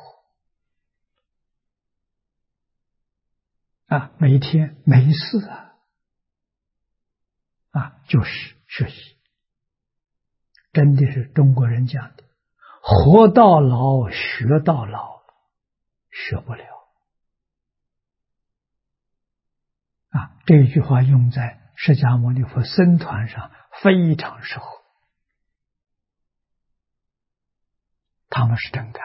啊。每一天没事啊，就是学习真的是中国人讲的，活到老学到老，学不了。这句话用在释迦牟尼佛僧团上非常适合，他们是真干。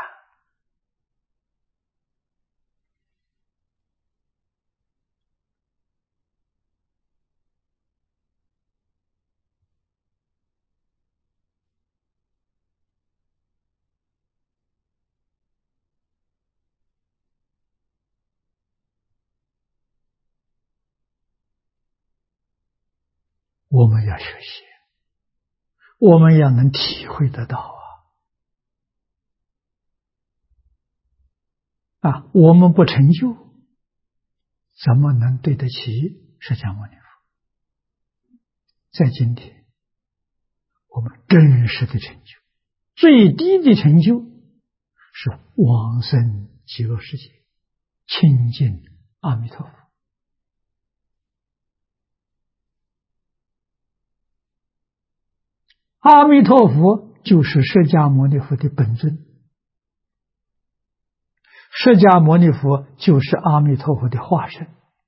我们要学习，我们要能体会得到我们不成就，怎么能对得起释迦牟尼佛？在今天，我们真实的成就，最低的成就是往生极乐世界，亲近阿弥陀佛。阿弥陀佛就是释迦牟尼佛的本尊，释迦牟尼佛就是阿弥陀佛的化身。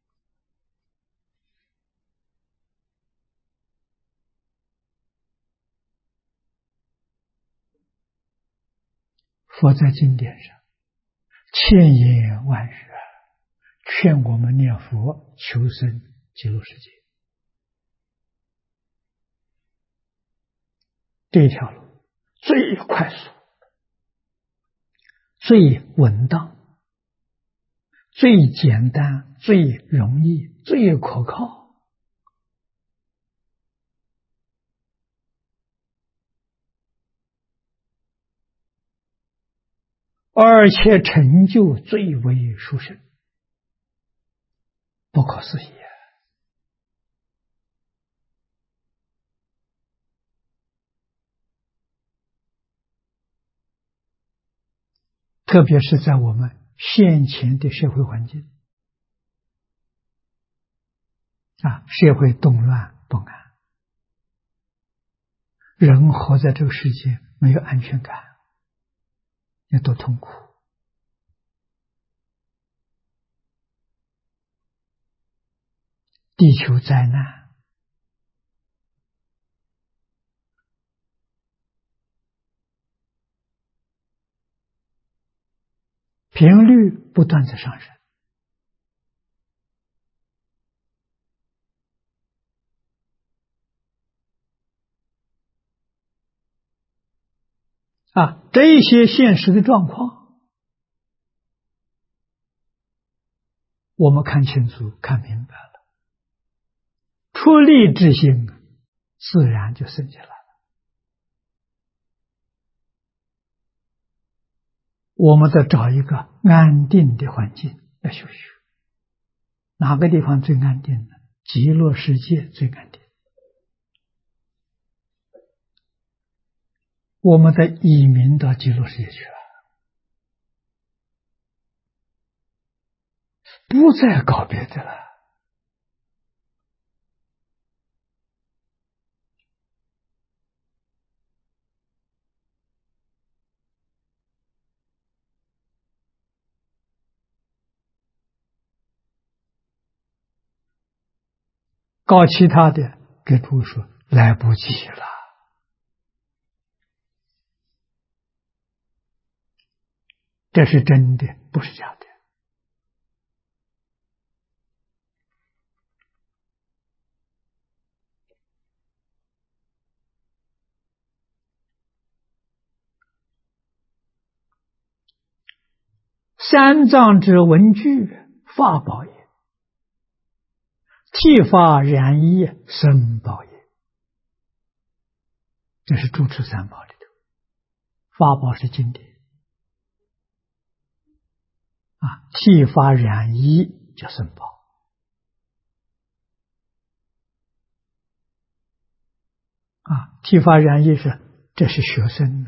佛在经典上千言万语劝我们念佛求生极乐世界，这条路最快速、最稳当、最简单、最容易、最可靠，而且成就最为殊胜，不可思议。特别是在我们现前的社会环境社会动乱不安，人活在这个世界没有安全感，有多痛苦。地球灾难，频率不断在上升，这些现实的状况，我们看清楚、看明白了，出离之心自然就生起来了。我们得找一个安定的环境来修学。哪个地方最安定呢？极乐世界最安定。我们得移民到极乐世界去不再搞别的了。搞其他的，给诸位说来不及了。这是真的，不是假的。三藏之文具，法宝也；剃发染衣，身宝也。这是住持三宝里头，法宝是经典剃发染衣叫身宝剃发染衣这是学生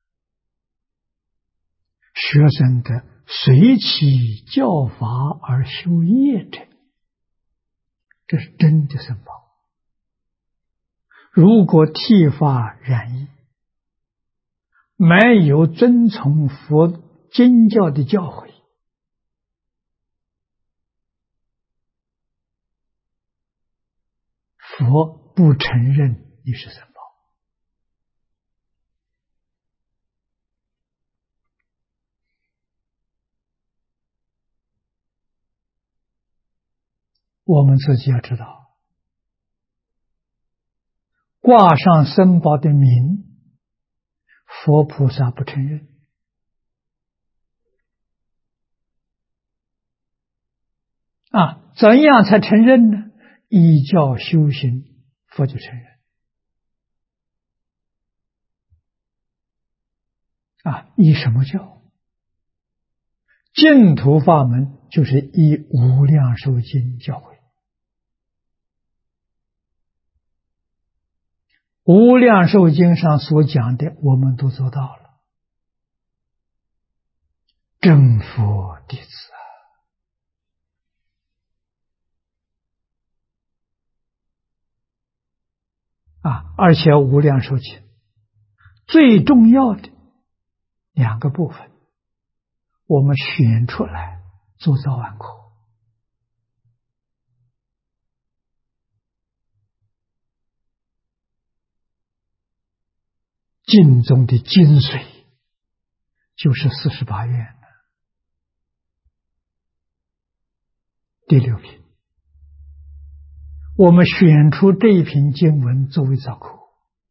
学生的随其教法而修业者，这是真的身宝。如果剃发染衣没有遵从佛经教的教诲，佛不承认你是三宝。我们自己要知道，挂上僧宝的名，佛菩萨不承认。怎样才承认呢？依教修行，佛就承认。依什么教？净土法门就是依无量寿经教诲。无量寿经上所讲的，我们都做到了。真佛弟子而且无量寿经最重要的两个部分，我们选出来做早晚课。经中的精髓就是48愿第6品，我们选出这一品经文作为早课，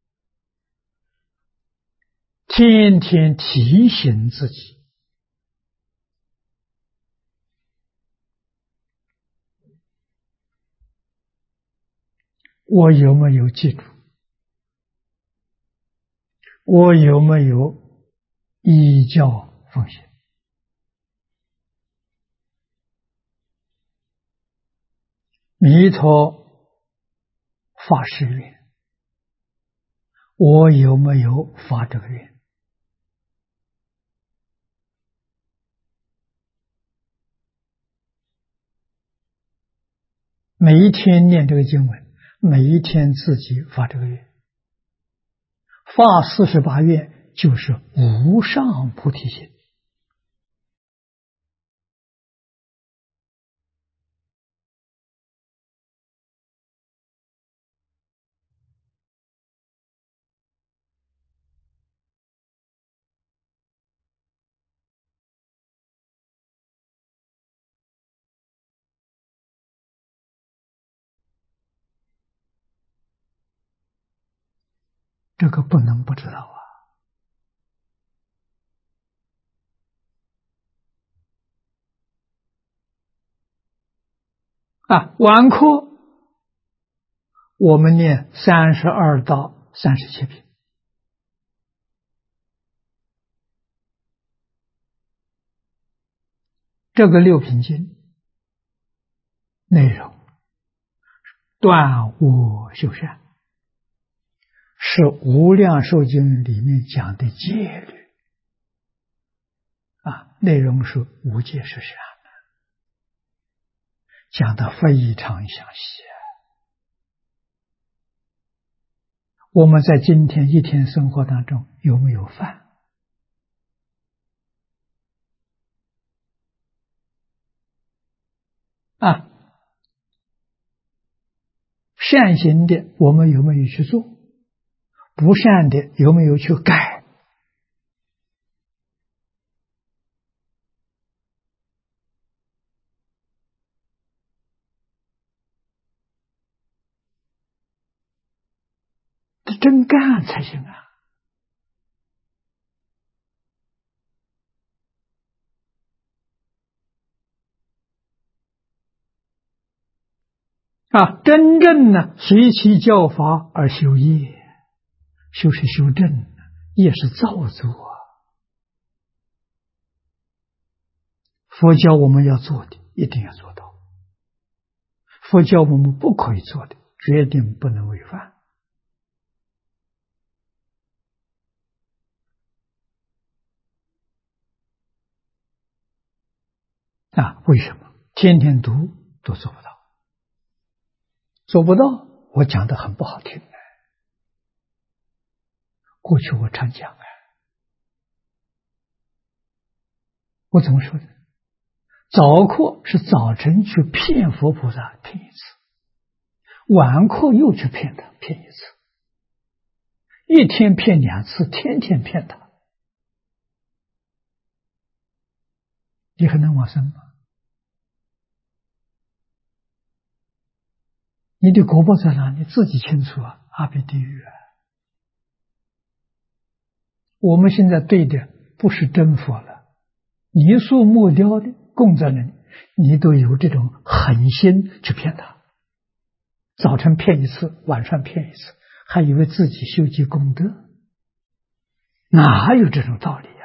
天天提醒自己，我有没有记住？我有没有依教奉行？弥陀发誓愿，我有没有发这个愿？每一天念这个经文，每一天自己发这个愿，发48愿就是无上菩提心。这个不能不知道晚课我们念32到37品，这个6品经内容断恶修善，是无量寿经里面讲的戒律内容是无戒是善的，讲得非常详细我们在今天一天生活当中有没有犯？善行的我们有没有去做？不善的有没有去改？这真干才行真正呢随其教法而修业，修是修正，业是造作佛教我们要做的一定要做到，佛教我们不可以做的决定不能违反为什么？天天读都做不到，做不到我讲的很不好听过去我常讲我怎么说的？早课是早晨去骗佛菩萨骗一次，晚课又去骗他骗一次，一天骗2次，天天骗他，你还能往生吗？你的果报在哪里？自己清楚啊，阿鼻地狱啊！我们现在对的不是真佛了，泥塑木雕的供在那里，你都有这种狠心去骗他，早晨骗一次，晚上骗一次，还以为自己修积功德，哪有这种道理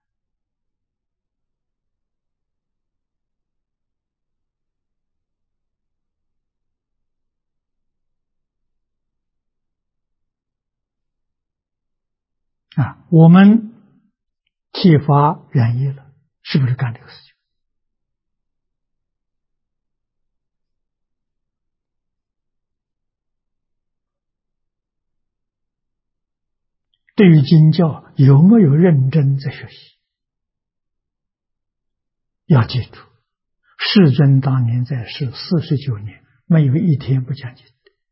我们剃发染衣了，是不是干这个事情？对于经教有没有认真在学习？要记住，世尊当年在世49年，没有一天不讲经，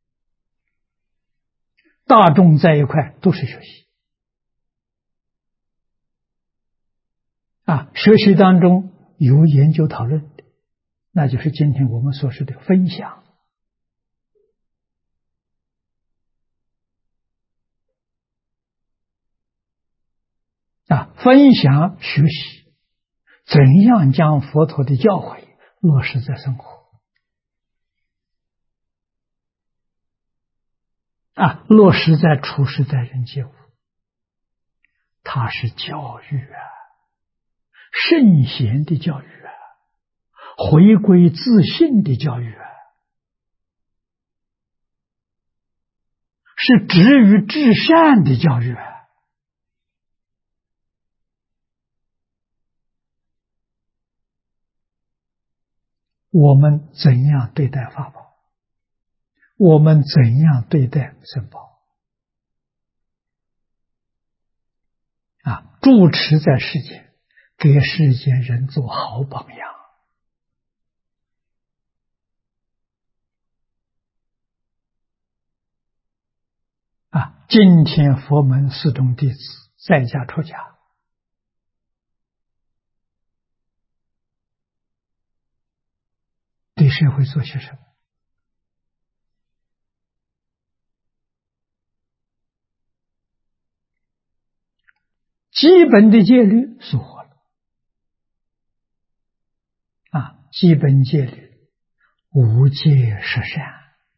大众在一块都是学习学习当中有研究讨论的，那就是今天我们所说的分享分享学习，怎样将佛陀的教诲落实在生活落实在处世待人接物，它是教育圣贤的教育回归自信的教育是止于至善的教育我们怎样对待法宝？我们怎样对待僧宝？住持在世间，给世间人做好榜样今天佛门4众弟子在家出家，对社会做些什么？基本的戒律疏忽了基本戒律无戒十善，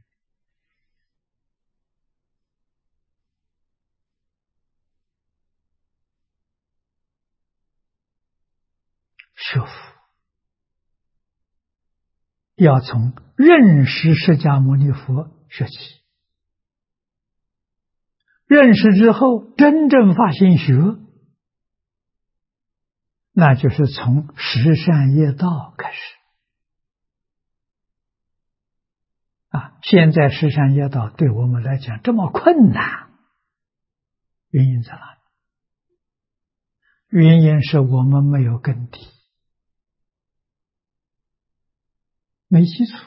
学佛要从认识释迦牟尼佛学起，认识之后真正发心学，那就是从十善业道开始现在十善业道对我们来讲这么困难，原因在哪里？原因是我们没有根底，没基础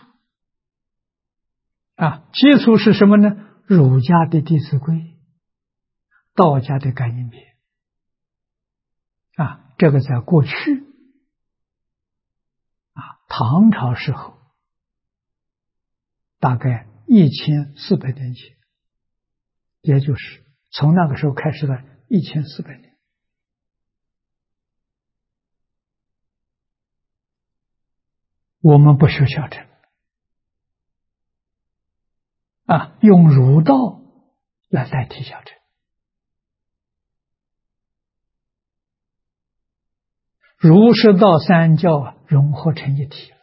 基础是什么呢？儒家的《弟子规》，道家的《感应篇》这个在过去唐朝时候，大概1400年前，也就是从那个时候开始的1400年，我们不学小乘用儒道来代替小乘，儒释道三教融合成一体了。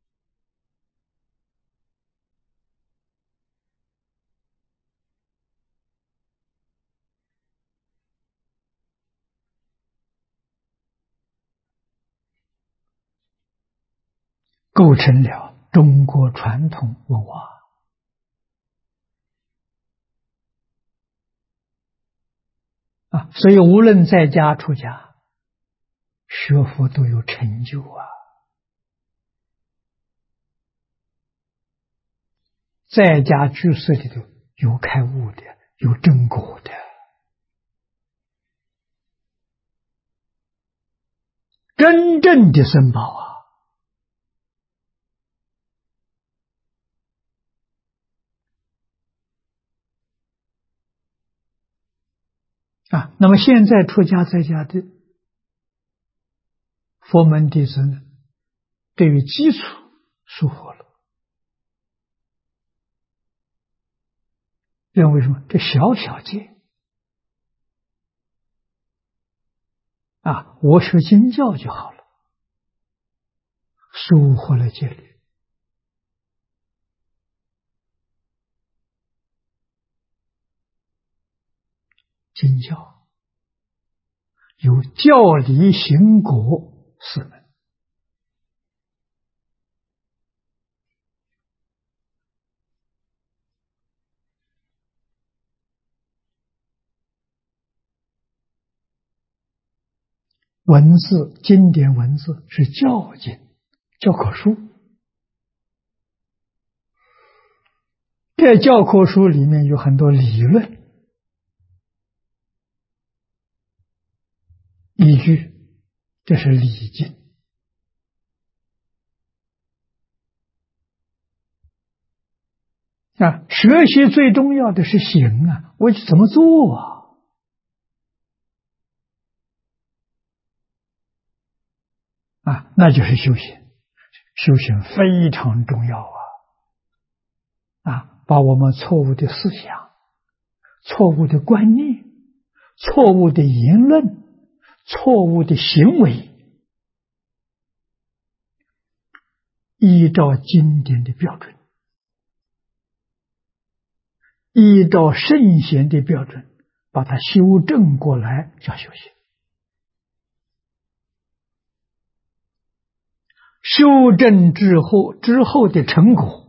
构成了中国传统文化所以无论在家出家， 学佛都有成就啊。在家居士里头有开悟的，有正果的，真正的僧宝啊！那么现在出家在家的佛门弟子呢，对于基础疏忽了，认为什么？这小小戒啊，我学经教就好了，疏忽了戒律。经教有教理行果四门，文字经典文字是教经教科书，在教科书里面有很多理论依据，这是礼经啊。学习最重要的是行啊，我怎么做啊？那就是修行，修行非常重要啊！把我们错误的思想、错误的观念、错误的言论、错误的行为，依照经典的标准，依照圣贤的标准，把它修正过来，叫修行。修正之后的成果，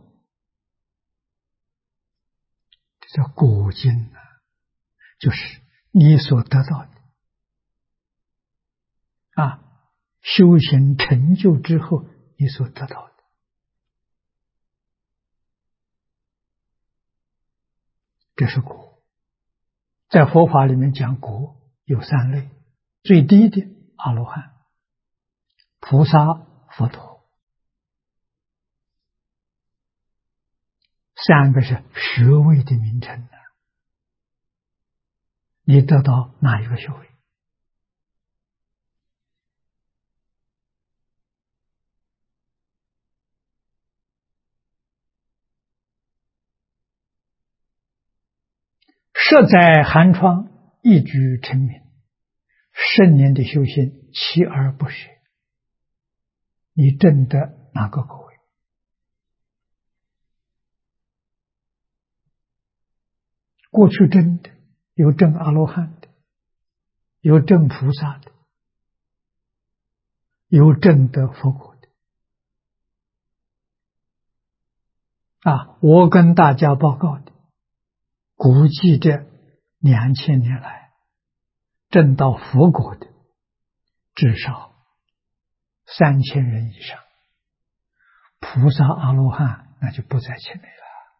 这叫果经啊，就是你所得到的啊，修行成就之后你所得到的，这是果。在佛法里面讲果有三类，最低的阿罗汉、菩萨、佛陀，三个是学位的名称，你得到哪一个学位？设在寒窗，一举成名。10年的修行，锲而不舍，你证得哪个果位？过去证的有证阿罗汉的，有证菩萨的，有证得佛果的啊！我跟大家报告的，估计这2000年来证到佛果的至少3000人以上，菩萨阿罗汉那就不在其内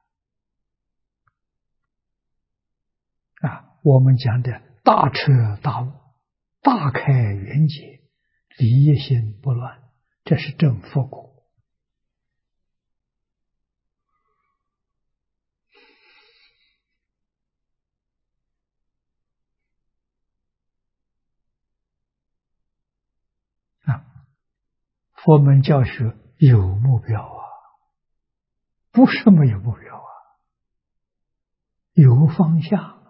了啊！我们讲的大彻大悟、大开圆解、离业心不乱，这是证佛果啊！佛门教学有目标啊，不是没有目标啊，有方向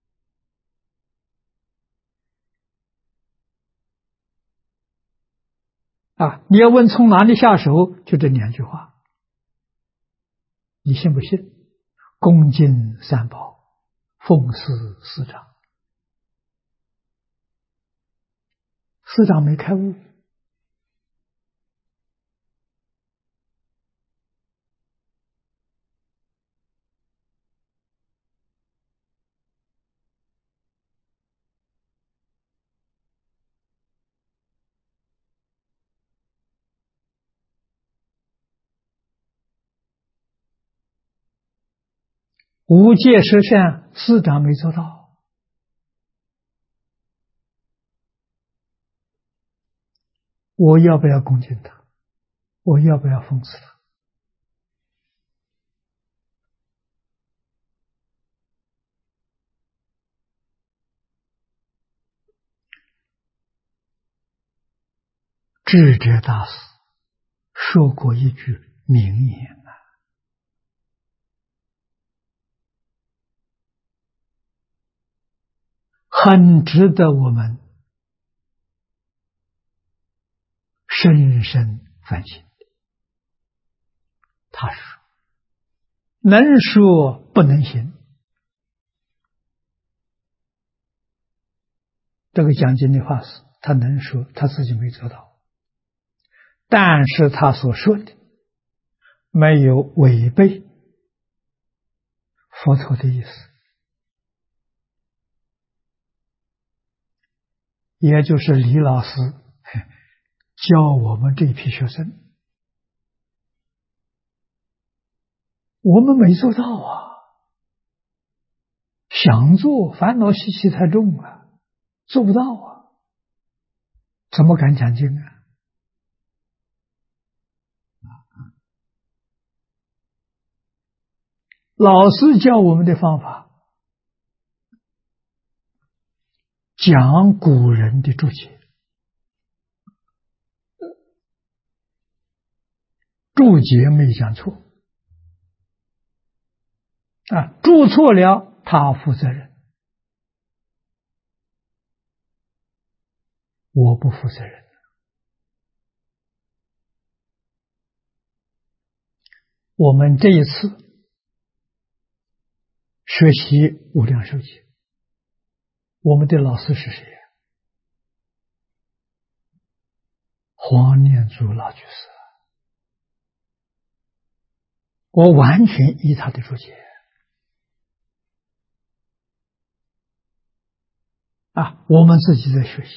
啊！你要问从哪里下手，就这2句话，你信不信？恭敬三宝，奉事师长。师长没开悟， 无戒十善师长没做到，我要不要恭敬他？我要不要讽刺他？智者大师说过一句名言啊，很值得我们深深反省。他说：“能说不能行。”这个讲经的话是，他能说，他自己没做到，但是他所说的没有违背佛陀的意思，也就是李老师教我们这批学生，我们没做到啊，想做烦恼习气太重了，做不到啊，怎么敢讲经啊？老师教我们的方法，讲古人的注解，注解没讲错啊，注错了他负责任，我不负责任。我们这一次学习无量寿经，我们的老师是谁呀？黄念祖老居士，我完全依他的注解啊，我们自己在学习，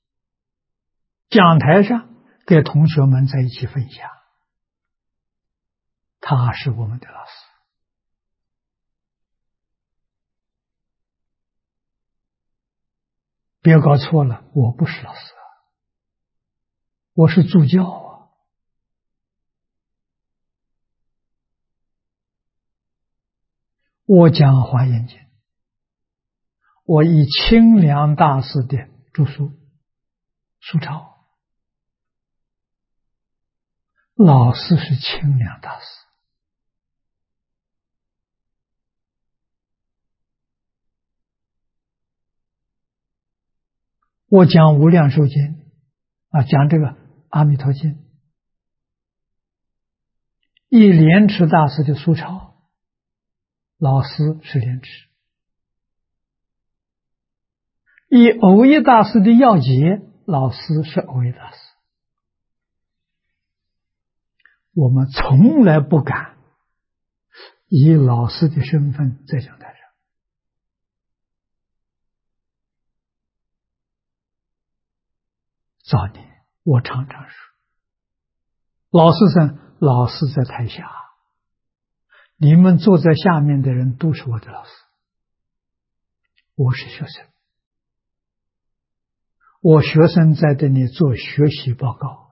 讲台上给同学们在一起分享，他是我们的老师。别搞错了，我不是老师啊，我是助教啊。我讲华严经，我以清凉大师的著书书抄，老师是清凉大师。我讲无量寿经啊，讲这个阿弥陀经，以莲池大师的书抄，老师是莲池；以藕益大师的要解，老师是藕益大师。我们从来不敢以老师的身份在讲台上。早年我常常说，老师在台下，你们坐在下面的人都是我的老师，我是学生，我学生在这里做学习报告，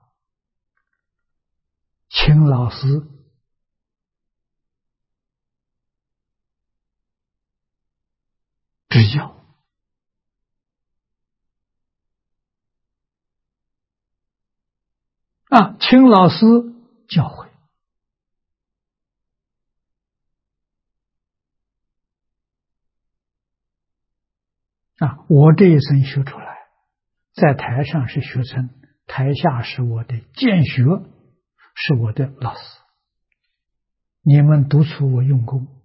请老师指教啊，请老师教诲啊。我这一生学出来，在台上是学生，台下是我的见学，是我的老师。你们督促我用功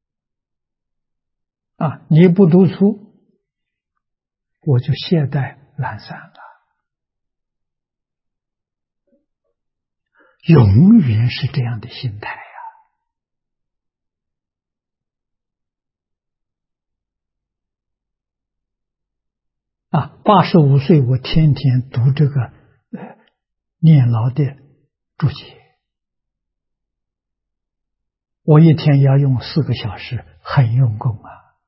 啊，你不督促，我就懈怠懒散了。永远是这样的心态啊！85岁，我天天读这个念老的注解我一天要用4个小时，很用功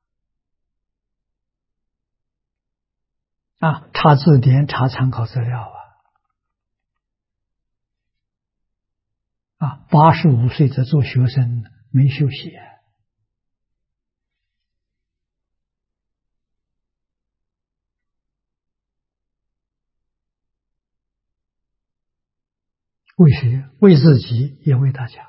查字典，查参考资料85岁在做学生，没休息为谁？为自己，也为大家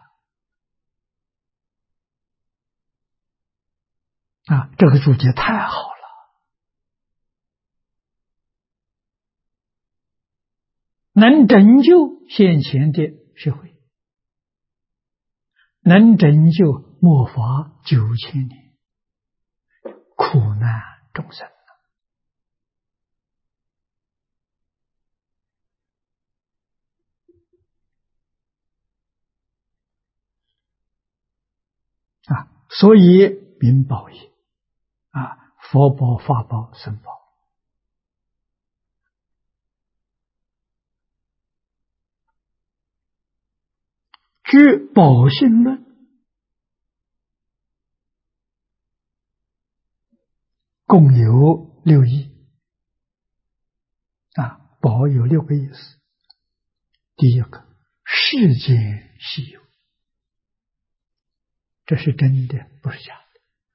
这个注解太好了，能拯救现前的社会，能拯救末法9000年苦难众生所以名报业佛报、法报、僧报。据宝性论，共有6义宝有6个意思。第一个，世间稀有，这是真的，不是假的。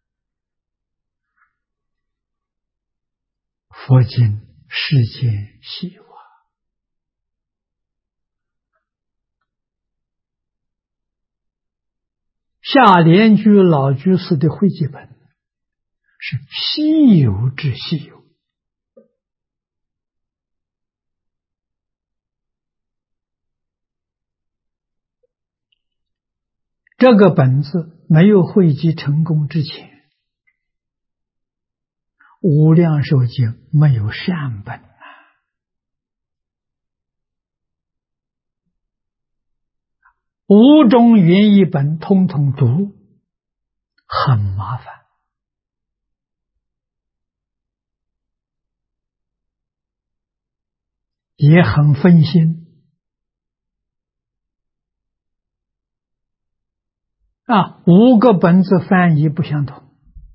佛经世间稀有下莲居老居士的汇集本是稀有之稀有，这个本子没有汇集成功之前，无量寿经没有善本5种原译本通通读，很麻烦，也很分心5个本子翻译不相同，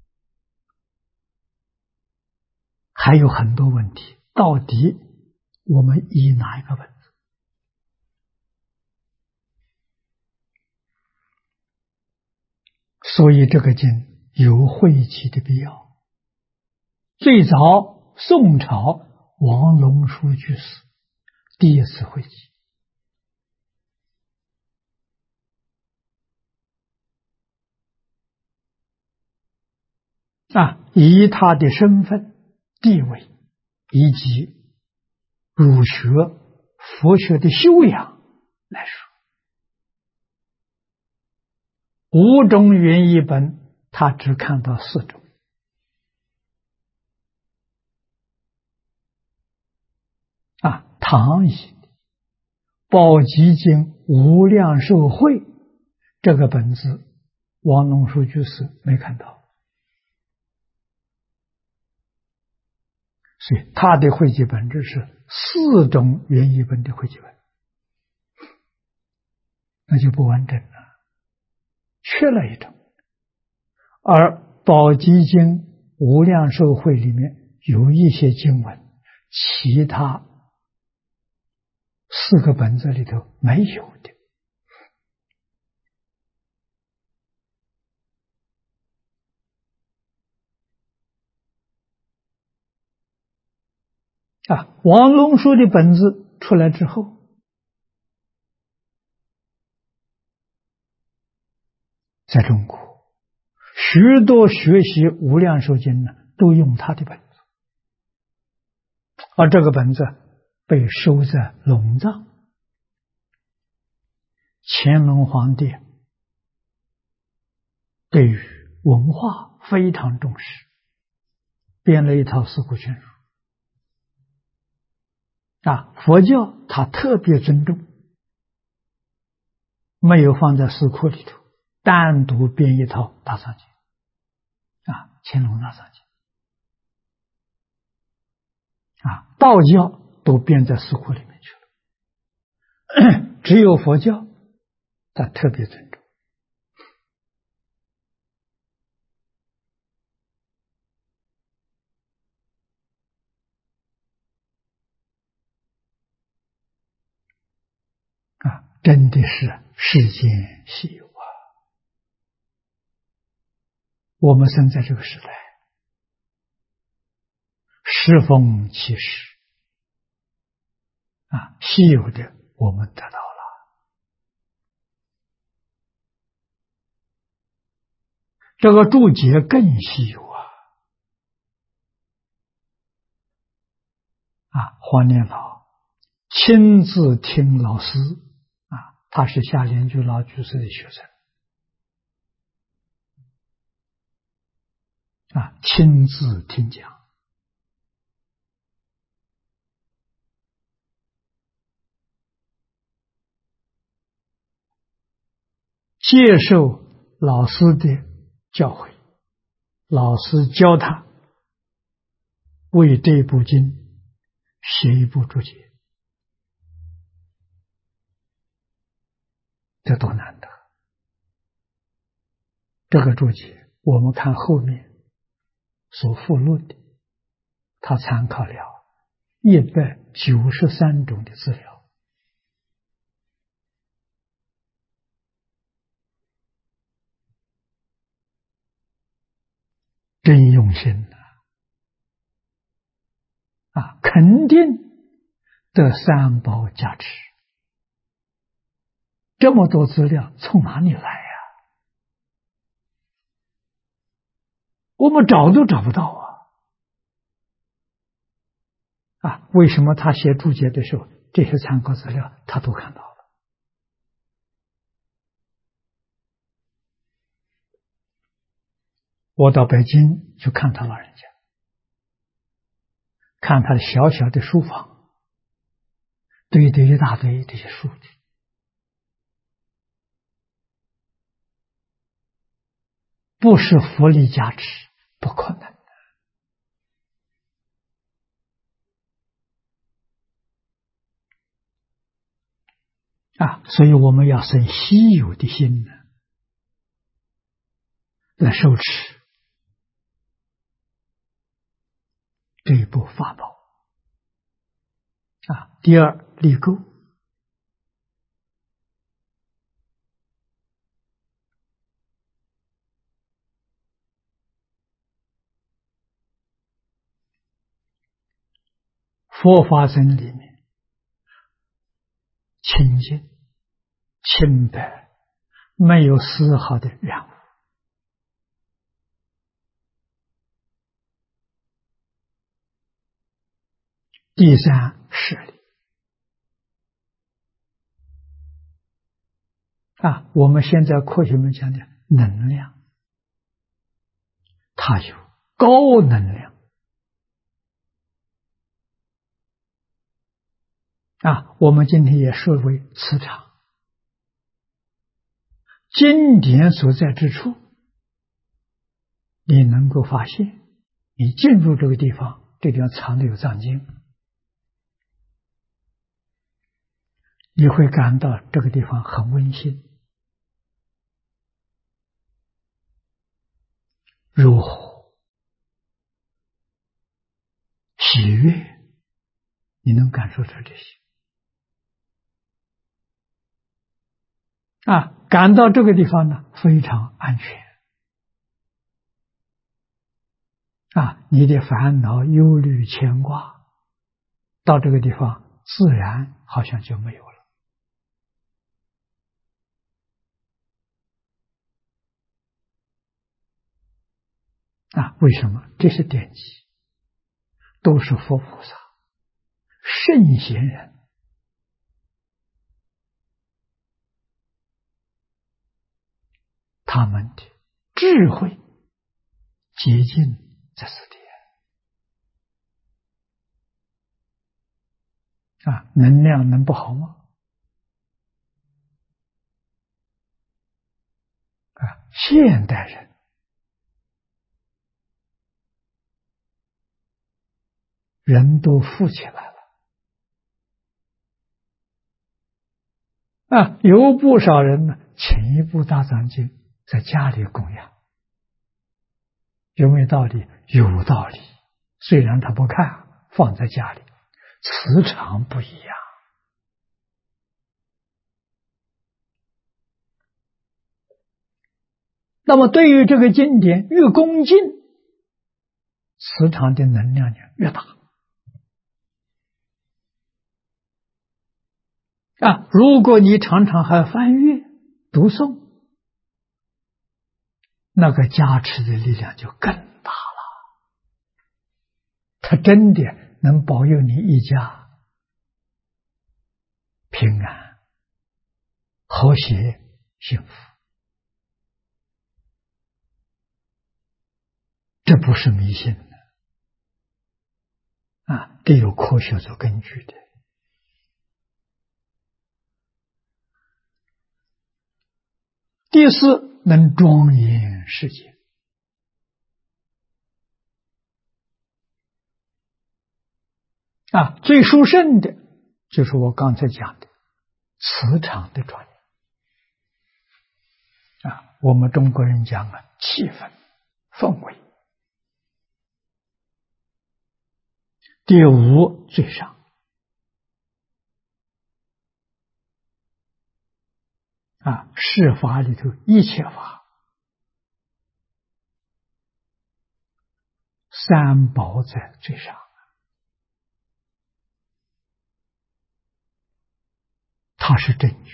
还有很多问题，到底我们依哪一个本子？所以这个经有汇集的必要。最早宋朝王龙书居士第一次汇集以他的身份地位以及儒学佛学的修养来说，5种原译本他只看到4种唐译的宝积经无量寿会这个本子王龙书居士没看到，所以他的汇集本质是4种原译本的汇集本，那就不完整了，缺了一种。而宝积经无量寿会里面有一些经文，其他4个本子里头没有的。王龙书的本子出来之后，在中国许多学习无量寿经呢都用他的本子，而这个本子被收在龙藏，乾隆皇帝对于文化非常重视，编了一套四库全书佛教他特别尊重，没有放在四库里头，单独编一套大藏经乾隆大藏经道教都编在四库里面去了，只有佛教他特别尊重真的是世间稀有啊！我们生在这个时代，适逢其时稀有的我们得到了。这个注解更稀有黄念老亲自听老师他是夏莲居老居士的学生亲自听讲，接受老师的教诲，老师教他为这部经写一部注解，这多难得！这个注解我们看后面所附录的，他参考了193种的资料，真用心肯定得三宝加持。这么多资料从哪里来呀？我们找都找不到为什么他写注解的时候，这些参考资料他都看到了？我到北京去看他老人家，看他的小小的书房，堆着一大堆这些书籍，不是佛力加持，不可能所以我们要生稀有的心来受持这一部法宝第二，立构。佛法僧里面清净清白，没有丝毫的染污。第三，势力我们现在科学们讲的能量，它有高能量我们今天也说为磁场。经典所在之处，你能够发现，你进入这个地方，这地方藏的有藏经，你会感到这个地方很温馨，如火喜悦，你能感受到这些感到这个地方呢非常安全你的烦恼忧虑牵挂到这个地方自然好像就没有了为什么？这是典籍，都是佛菩萨圣贤人他们的智慧洁净在此地能量能不好吗？现代人人都富起来了有不少人呢请一部大藏经在家里供养，有没有道理？有道理。虽然他不看，放在家里，磁场不一样那么对于这个经典越恭敬，磁场的能量就越大。如果你常常还翻阅读诵，那个加持的力量就更大了。它真的能保佑你一家平安、和谐、幸福。这不是迷信的这有科学做根据的。第四，能庄严世界。最殊胜的就是我刚才讲的磁场的庄严。我们中国人讲气氛、氛围。第五，最上。世法里头一切法，三宝在最上。它是正觉，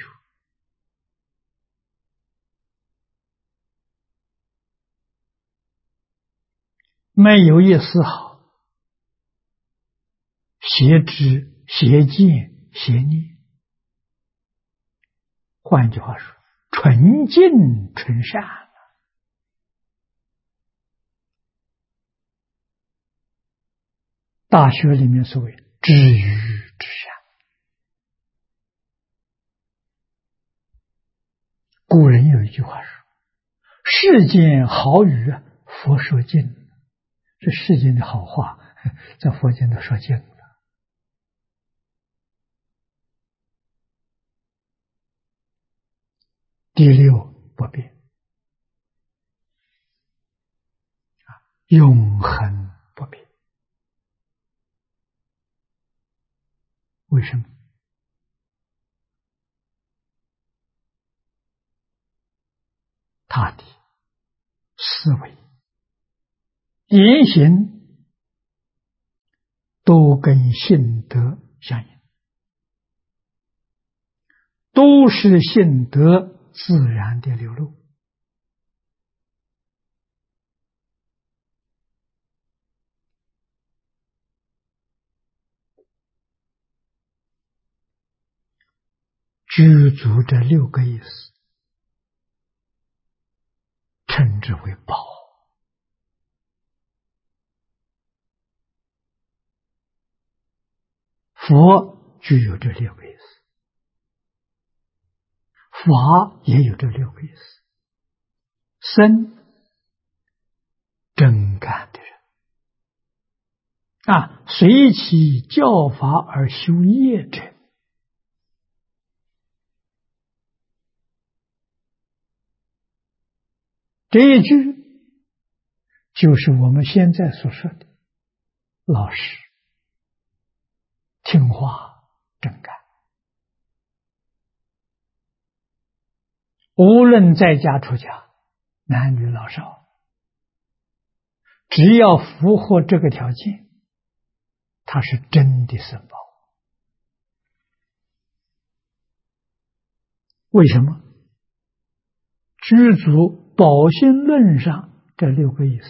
没有一丝毫邪知、邪见、邪念。换句话说，纯净纯善。大学里面所谓知语之善。古人有一句话说：世间好语佛说尽。这世间的好话在佛经都说尽了。第六，不变，永恒不变。为什么？他的思维、言行都跟性德相应，都是性德自然的流露。具足这六个意思，称之为宝。佛具有这六个意思，法也有这六个意思。僧，真干的人随其教法而修业者。这一句就是我们现在所说的老实、听话、真干。无论在家出家，男女老少，只要符合这个条件，他是真的僧宝。为什么？具足宝心论上这六个意思。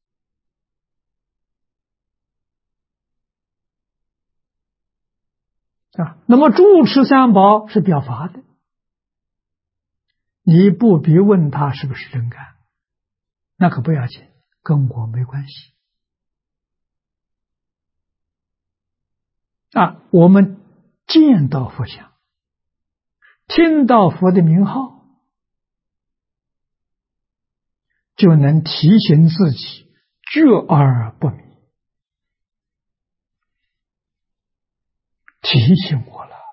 那么住持三宝是表法的，你不必问他是不是真干，那可不要紧，跟我没关系。我们见到佛像，听到佛的名号，就能提醒自己觉而不迷。提醒我了，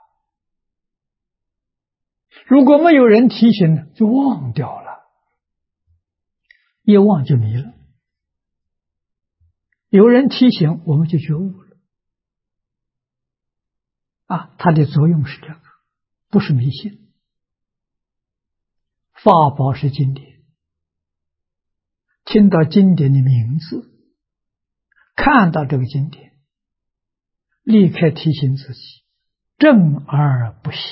如果没有人提醒，就忘掉了，一忘就迷了。有人提醒，我们就觉悟了。它的作用是这个，不是迷信。法宝是经典， 听到经典的名字，看到这个经典，立刻提醒自己，正而不邪。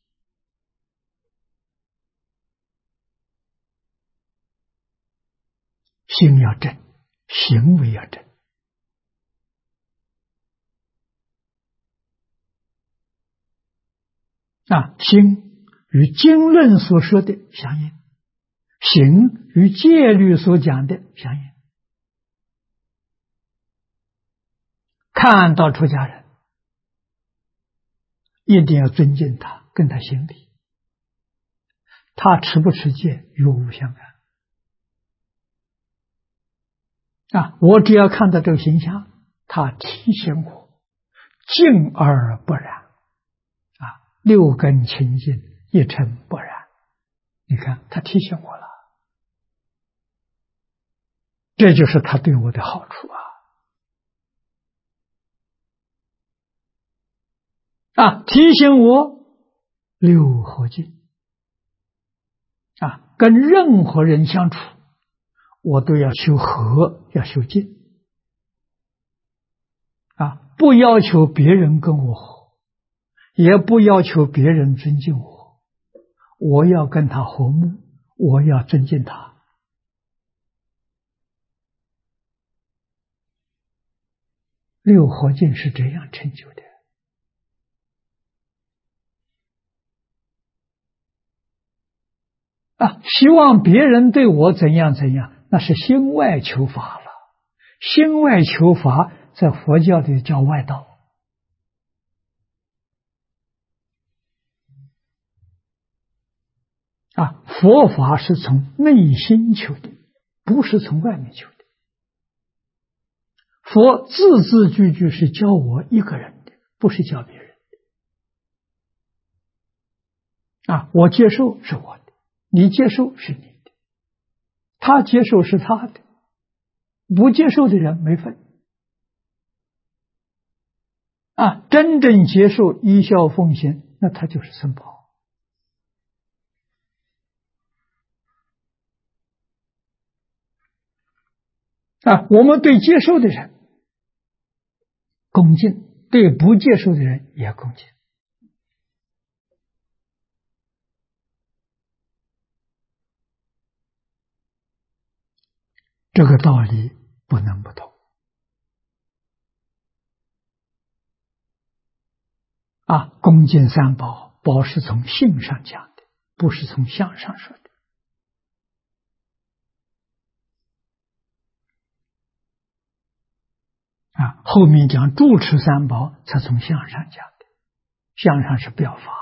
心要正，行为要正。心与经论所说的相应，行与戒律所讲的相应。看到出家人，一定要尊敬他，跟他行礼。他持不持戒与我无相干。我只要看到这个形象，他提醒我，静而不染。六根清净，一尘不染。你看，他提醒我了，这就是他对我的好处提醒我六和敬跟任何人相处，我都要修和，要修敬不要求别人跟我和，也不要求别人尊敬我，我要跟他和睦，我要尊敬他。六和敬是这样成就的希望别人对我怎样怎样，那是心外求法了。心外求法在佛教里叫外道佛法是从内心求的，不是从外面求的。佛字字句句是教我一个人的，不是教别人的我接受是我的，你接受是你的，他接受是他的，不接受的人没份真正接受依孝奉行，那他就是僧宝我们对接受的人恭敬，对不接受的人也恭敬。这个道理不能不懂恭敬三宝，宝是从性上讲的，不是从相上说的后面讲住持三宝才从相上讲的，相上是表法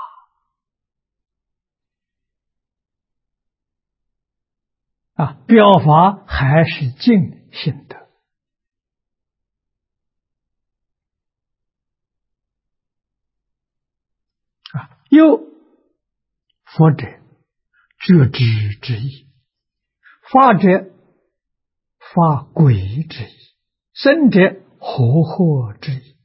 表法还是净性德又佛者觉知之意，法者法轨之意，僧者和合之意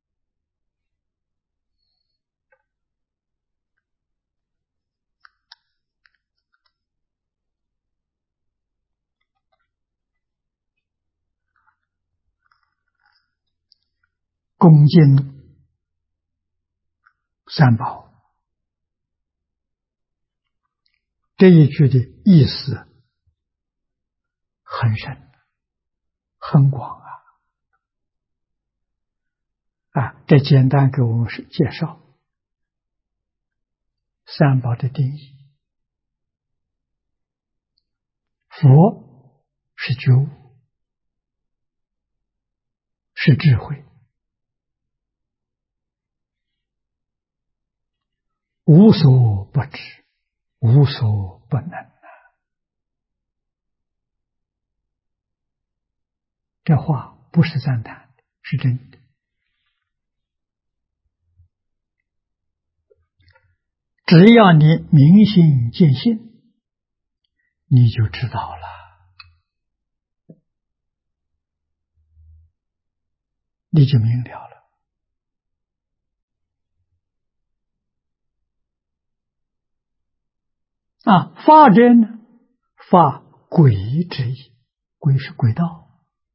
恭敬三宝这一句的意思很深很广这简单给我们是介绍三宝的定义。佛是觉悟，是智慧，无所不知，无所不能这话不是赞叹，是真的。只要你明心见性，你就知道了。你就明了了。法者呢？法轨之意， 轨是轨道，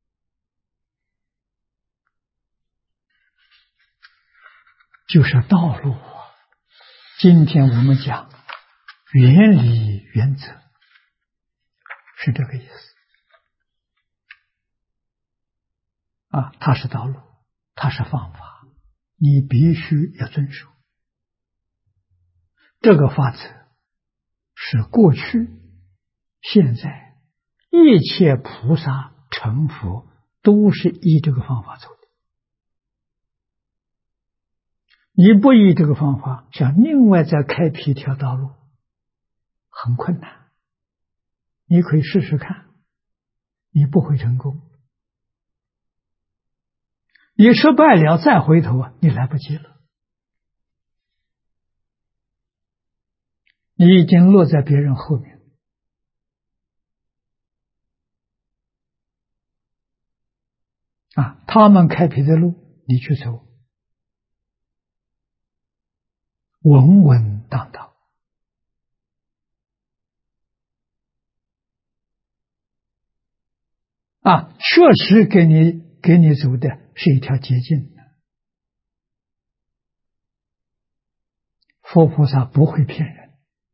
就是道路。今天我们讲原理原则，是这个意思啊，它是道路，它是方法，你必须要遵守。这个法则是过去、现在一切菩萨成佛都是依这个方法走的。你不依这个方法，想另外再开辟一条道路，很困难。你可以试试看，你不会成功。你失败了再回头啊，你来不及了。你已经落在别人后面啊，他们开辟的路，你去走，稳稳当当啊，确实给你走的是一条捷径。佛菩萨不会骗人，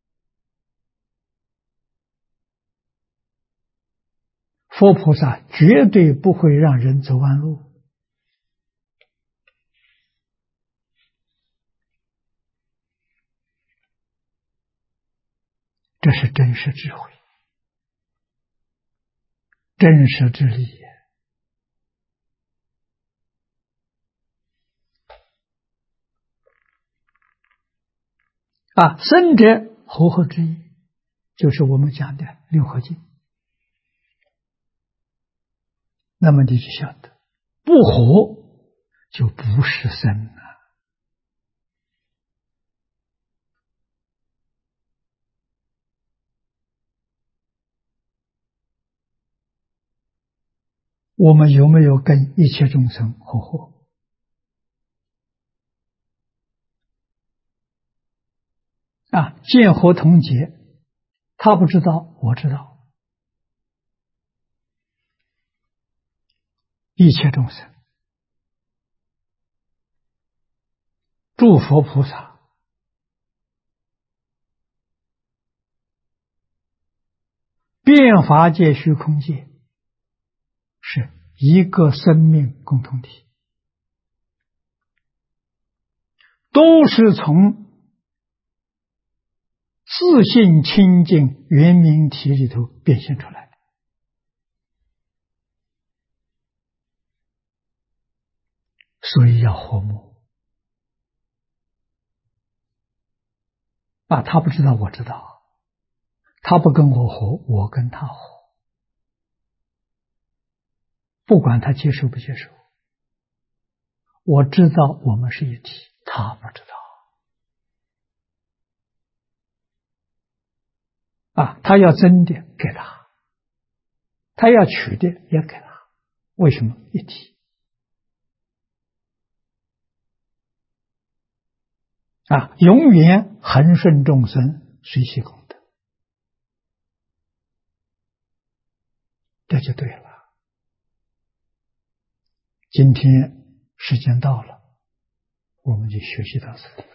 佛菩萨绝对不会让人走弯路。这是真实智慧，真实之理啊！生者和合之意，就是我们讲的六合敬。那么你就晓得，不合就不是生了。我们有没有跟一切众生和合？啊，见合同结，他不知道，我知道。一切众生，诸佛菩萨，遍法界虚空界，是一个生命共同体，都是从自性清净圆明体里头变现出来的。所以要和睦啊！他不知道，我知道；他不跟我和，我跟他和。不管他接受不接受，我知道我们是一体，他不知道啊！他要真的给他，他要取的也给他。为什么？一体啊，永远恒顺众生，随喜功德，这就对了。今天时间到了，我们就学习到此。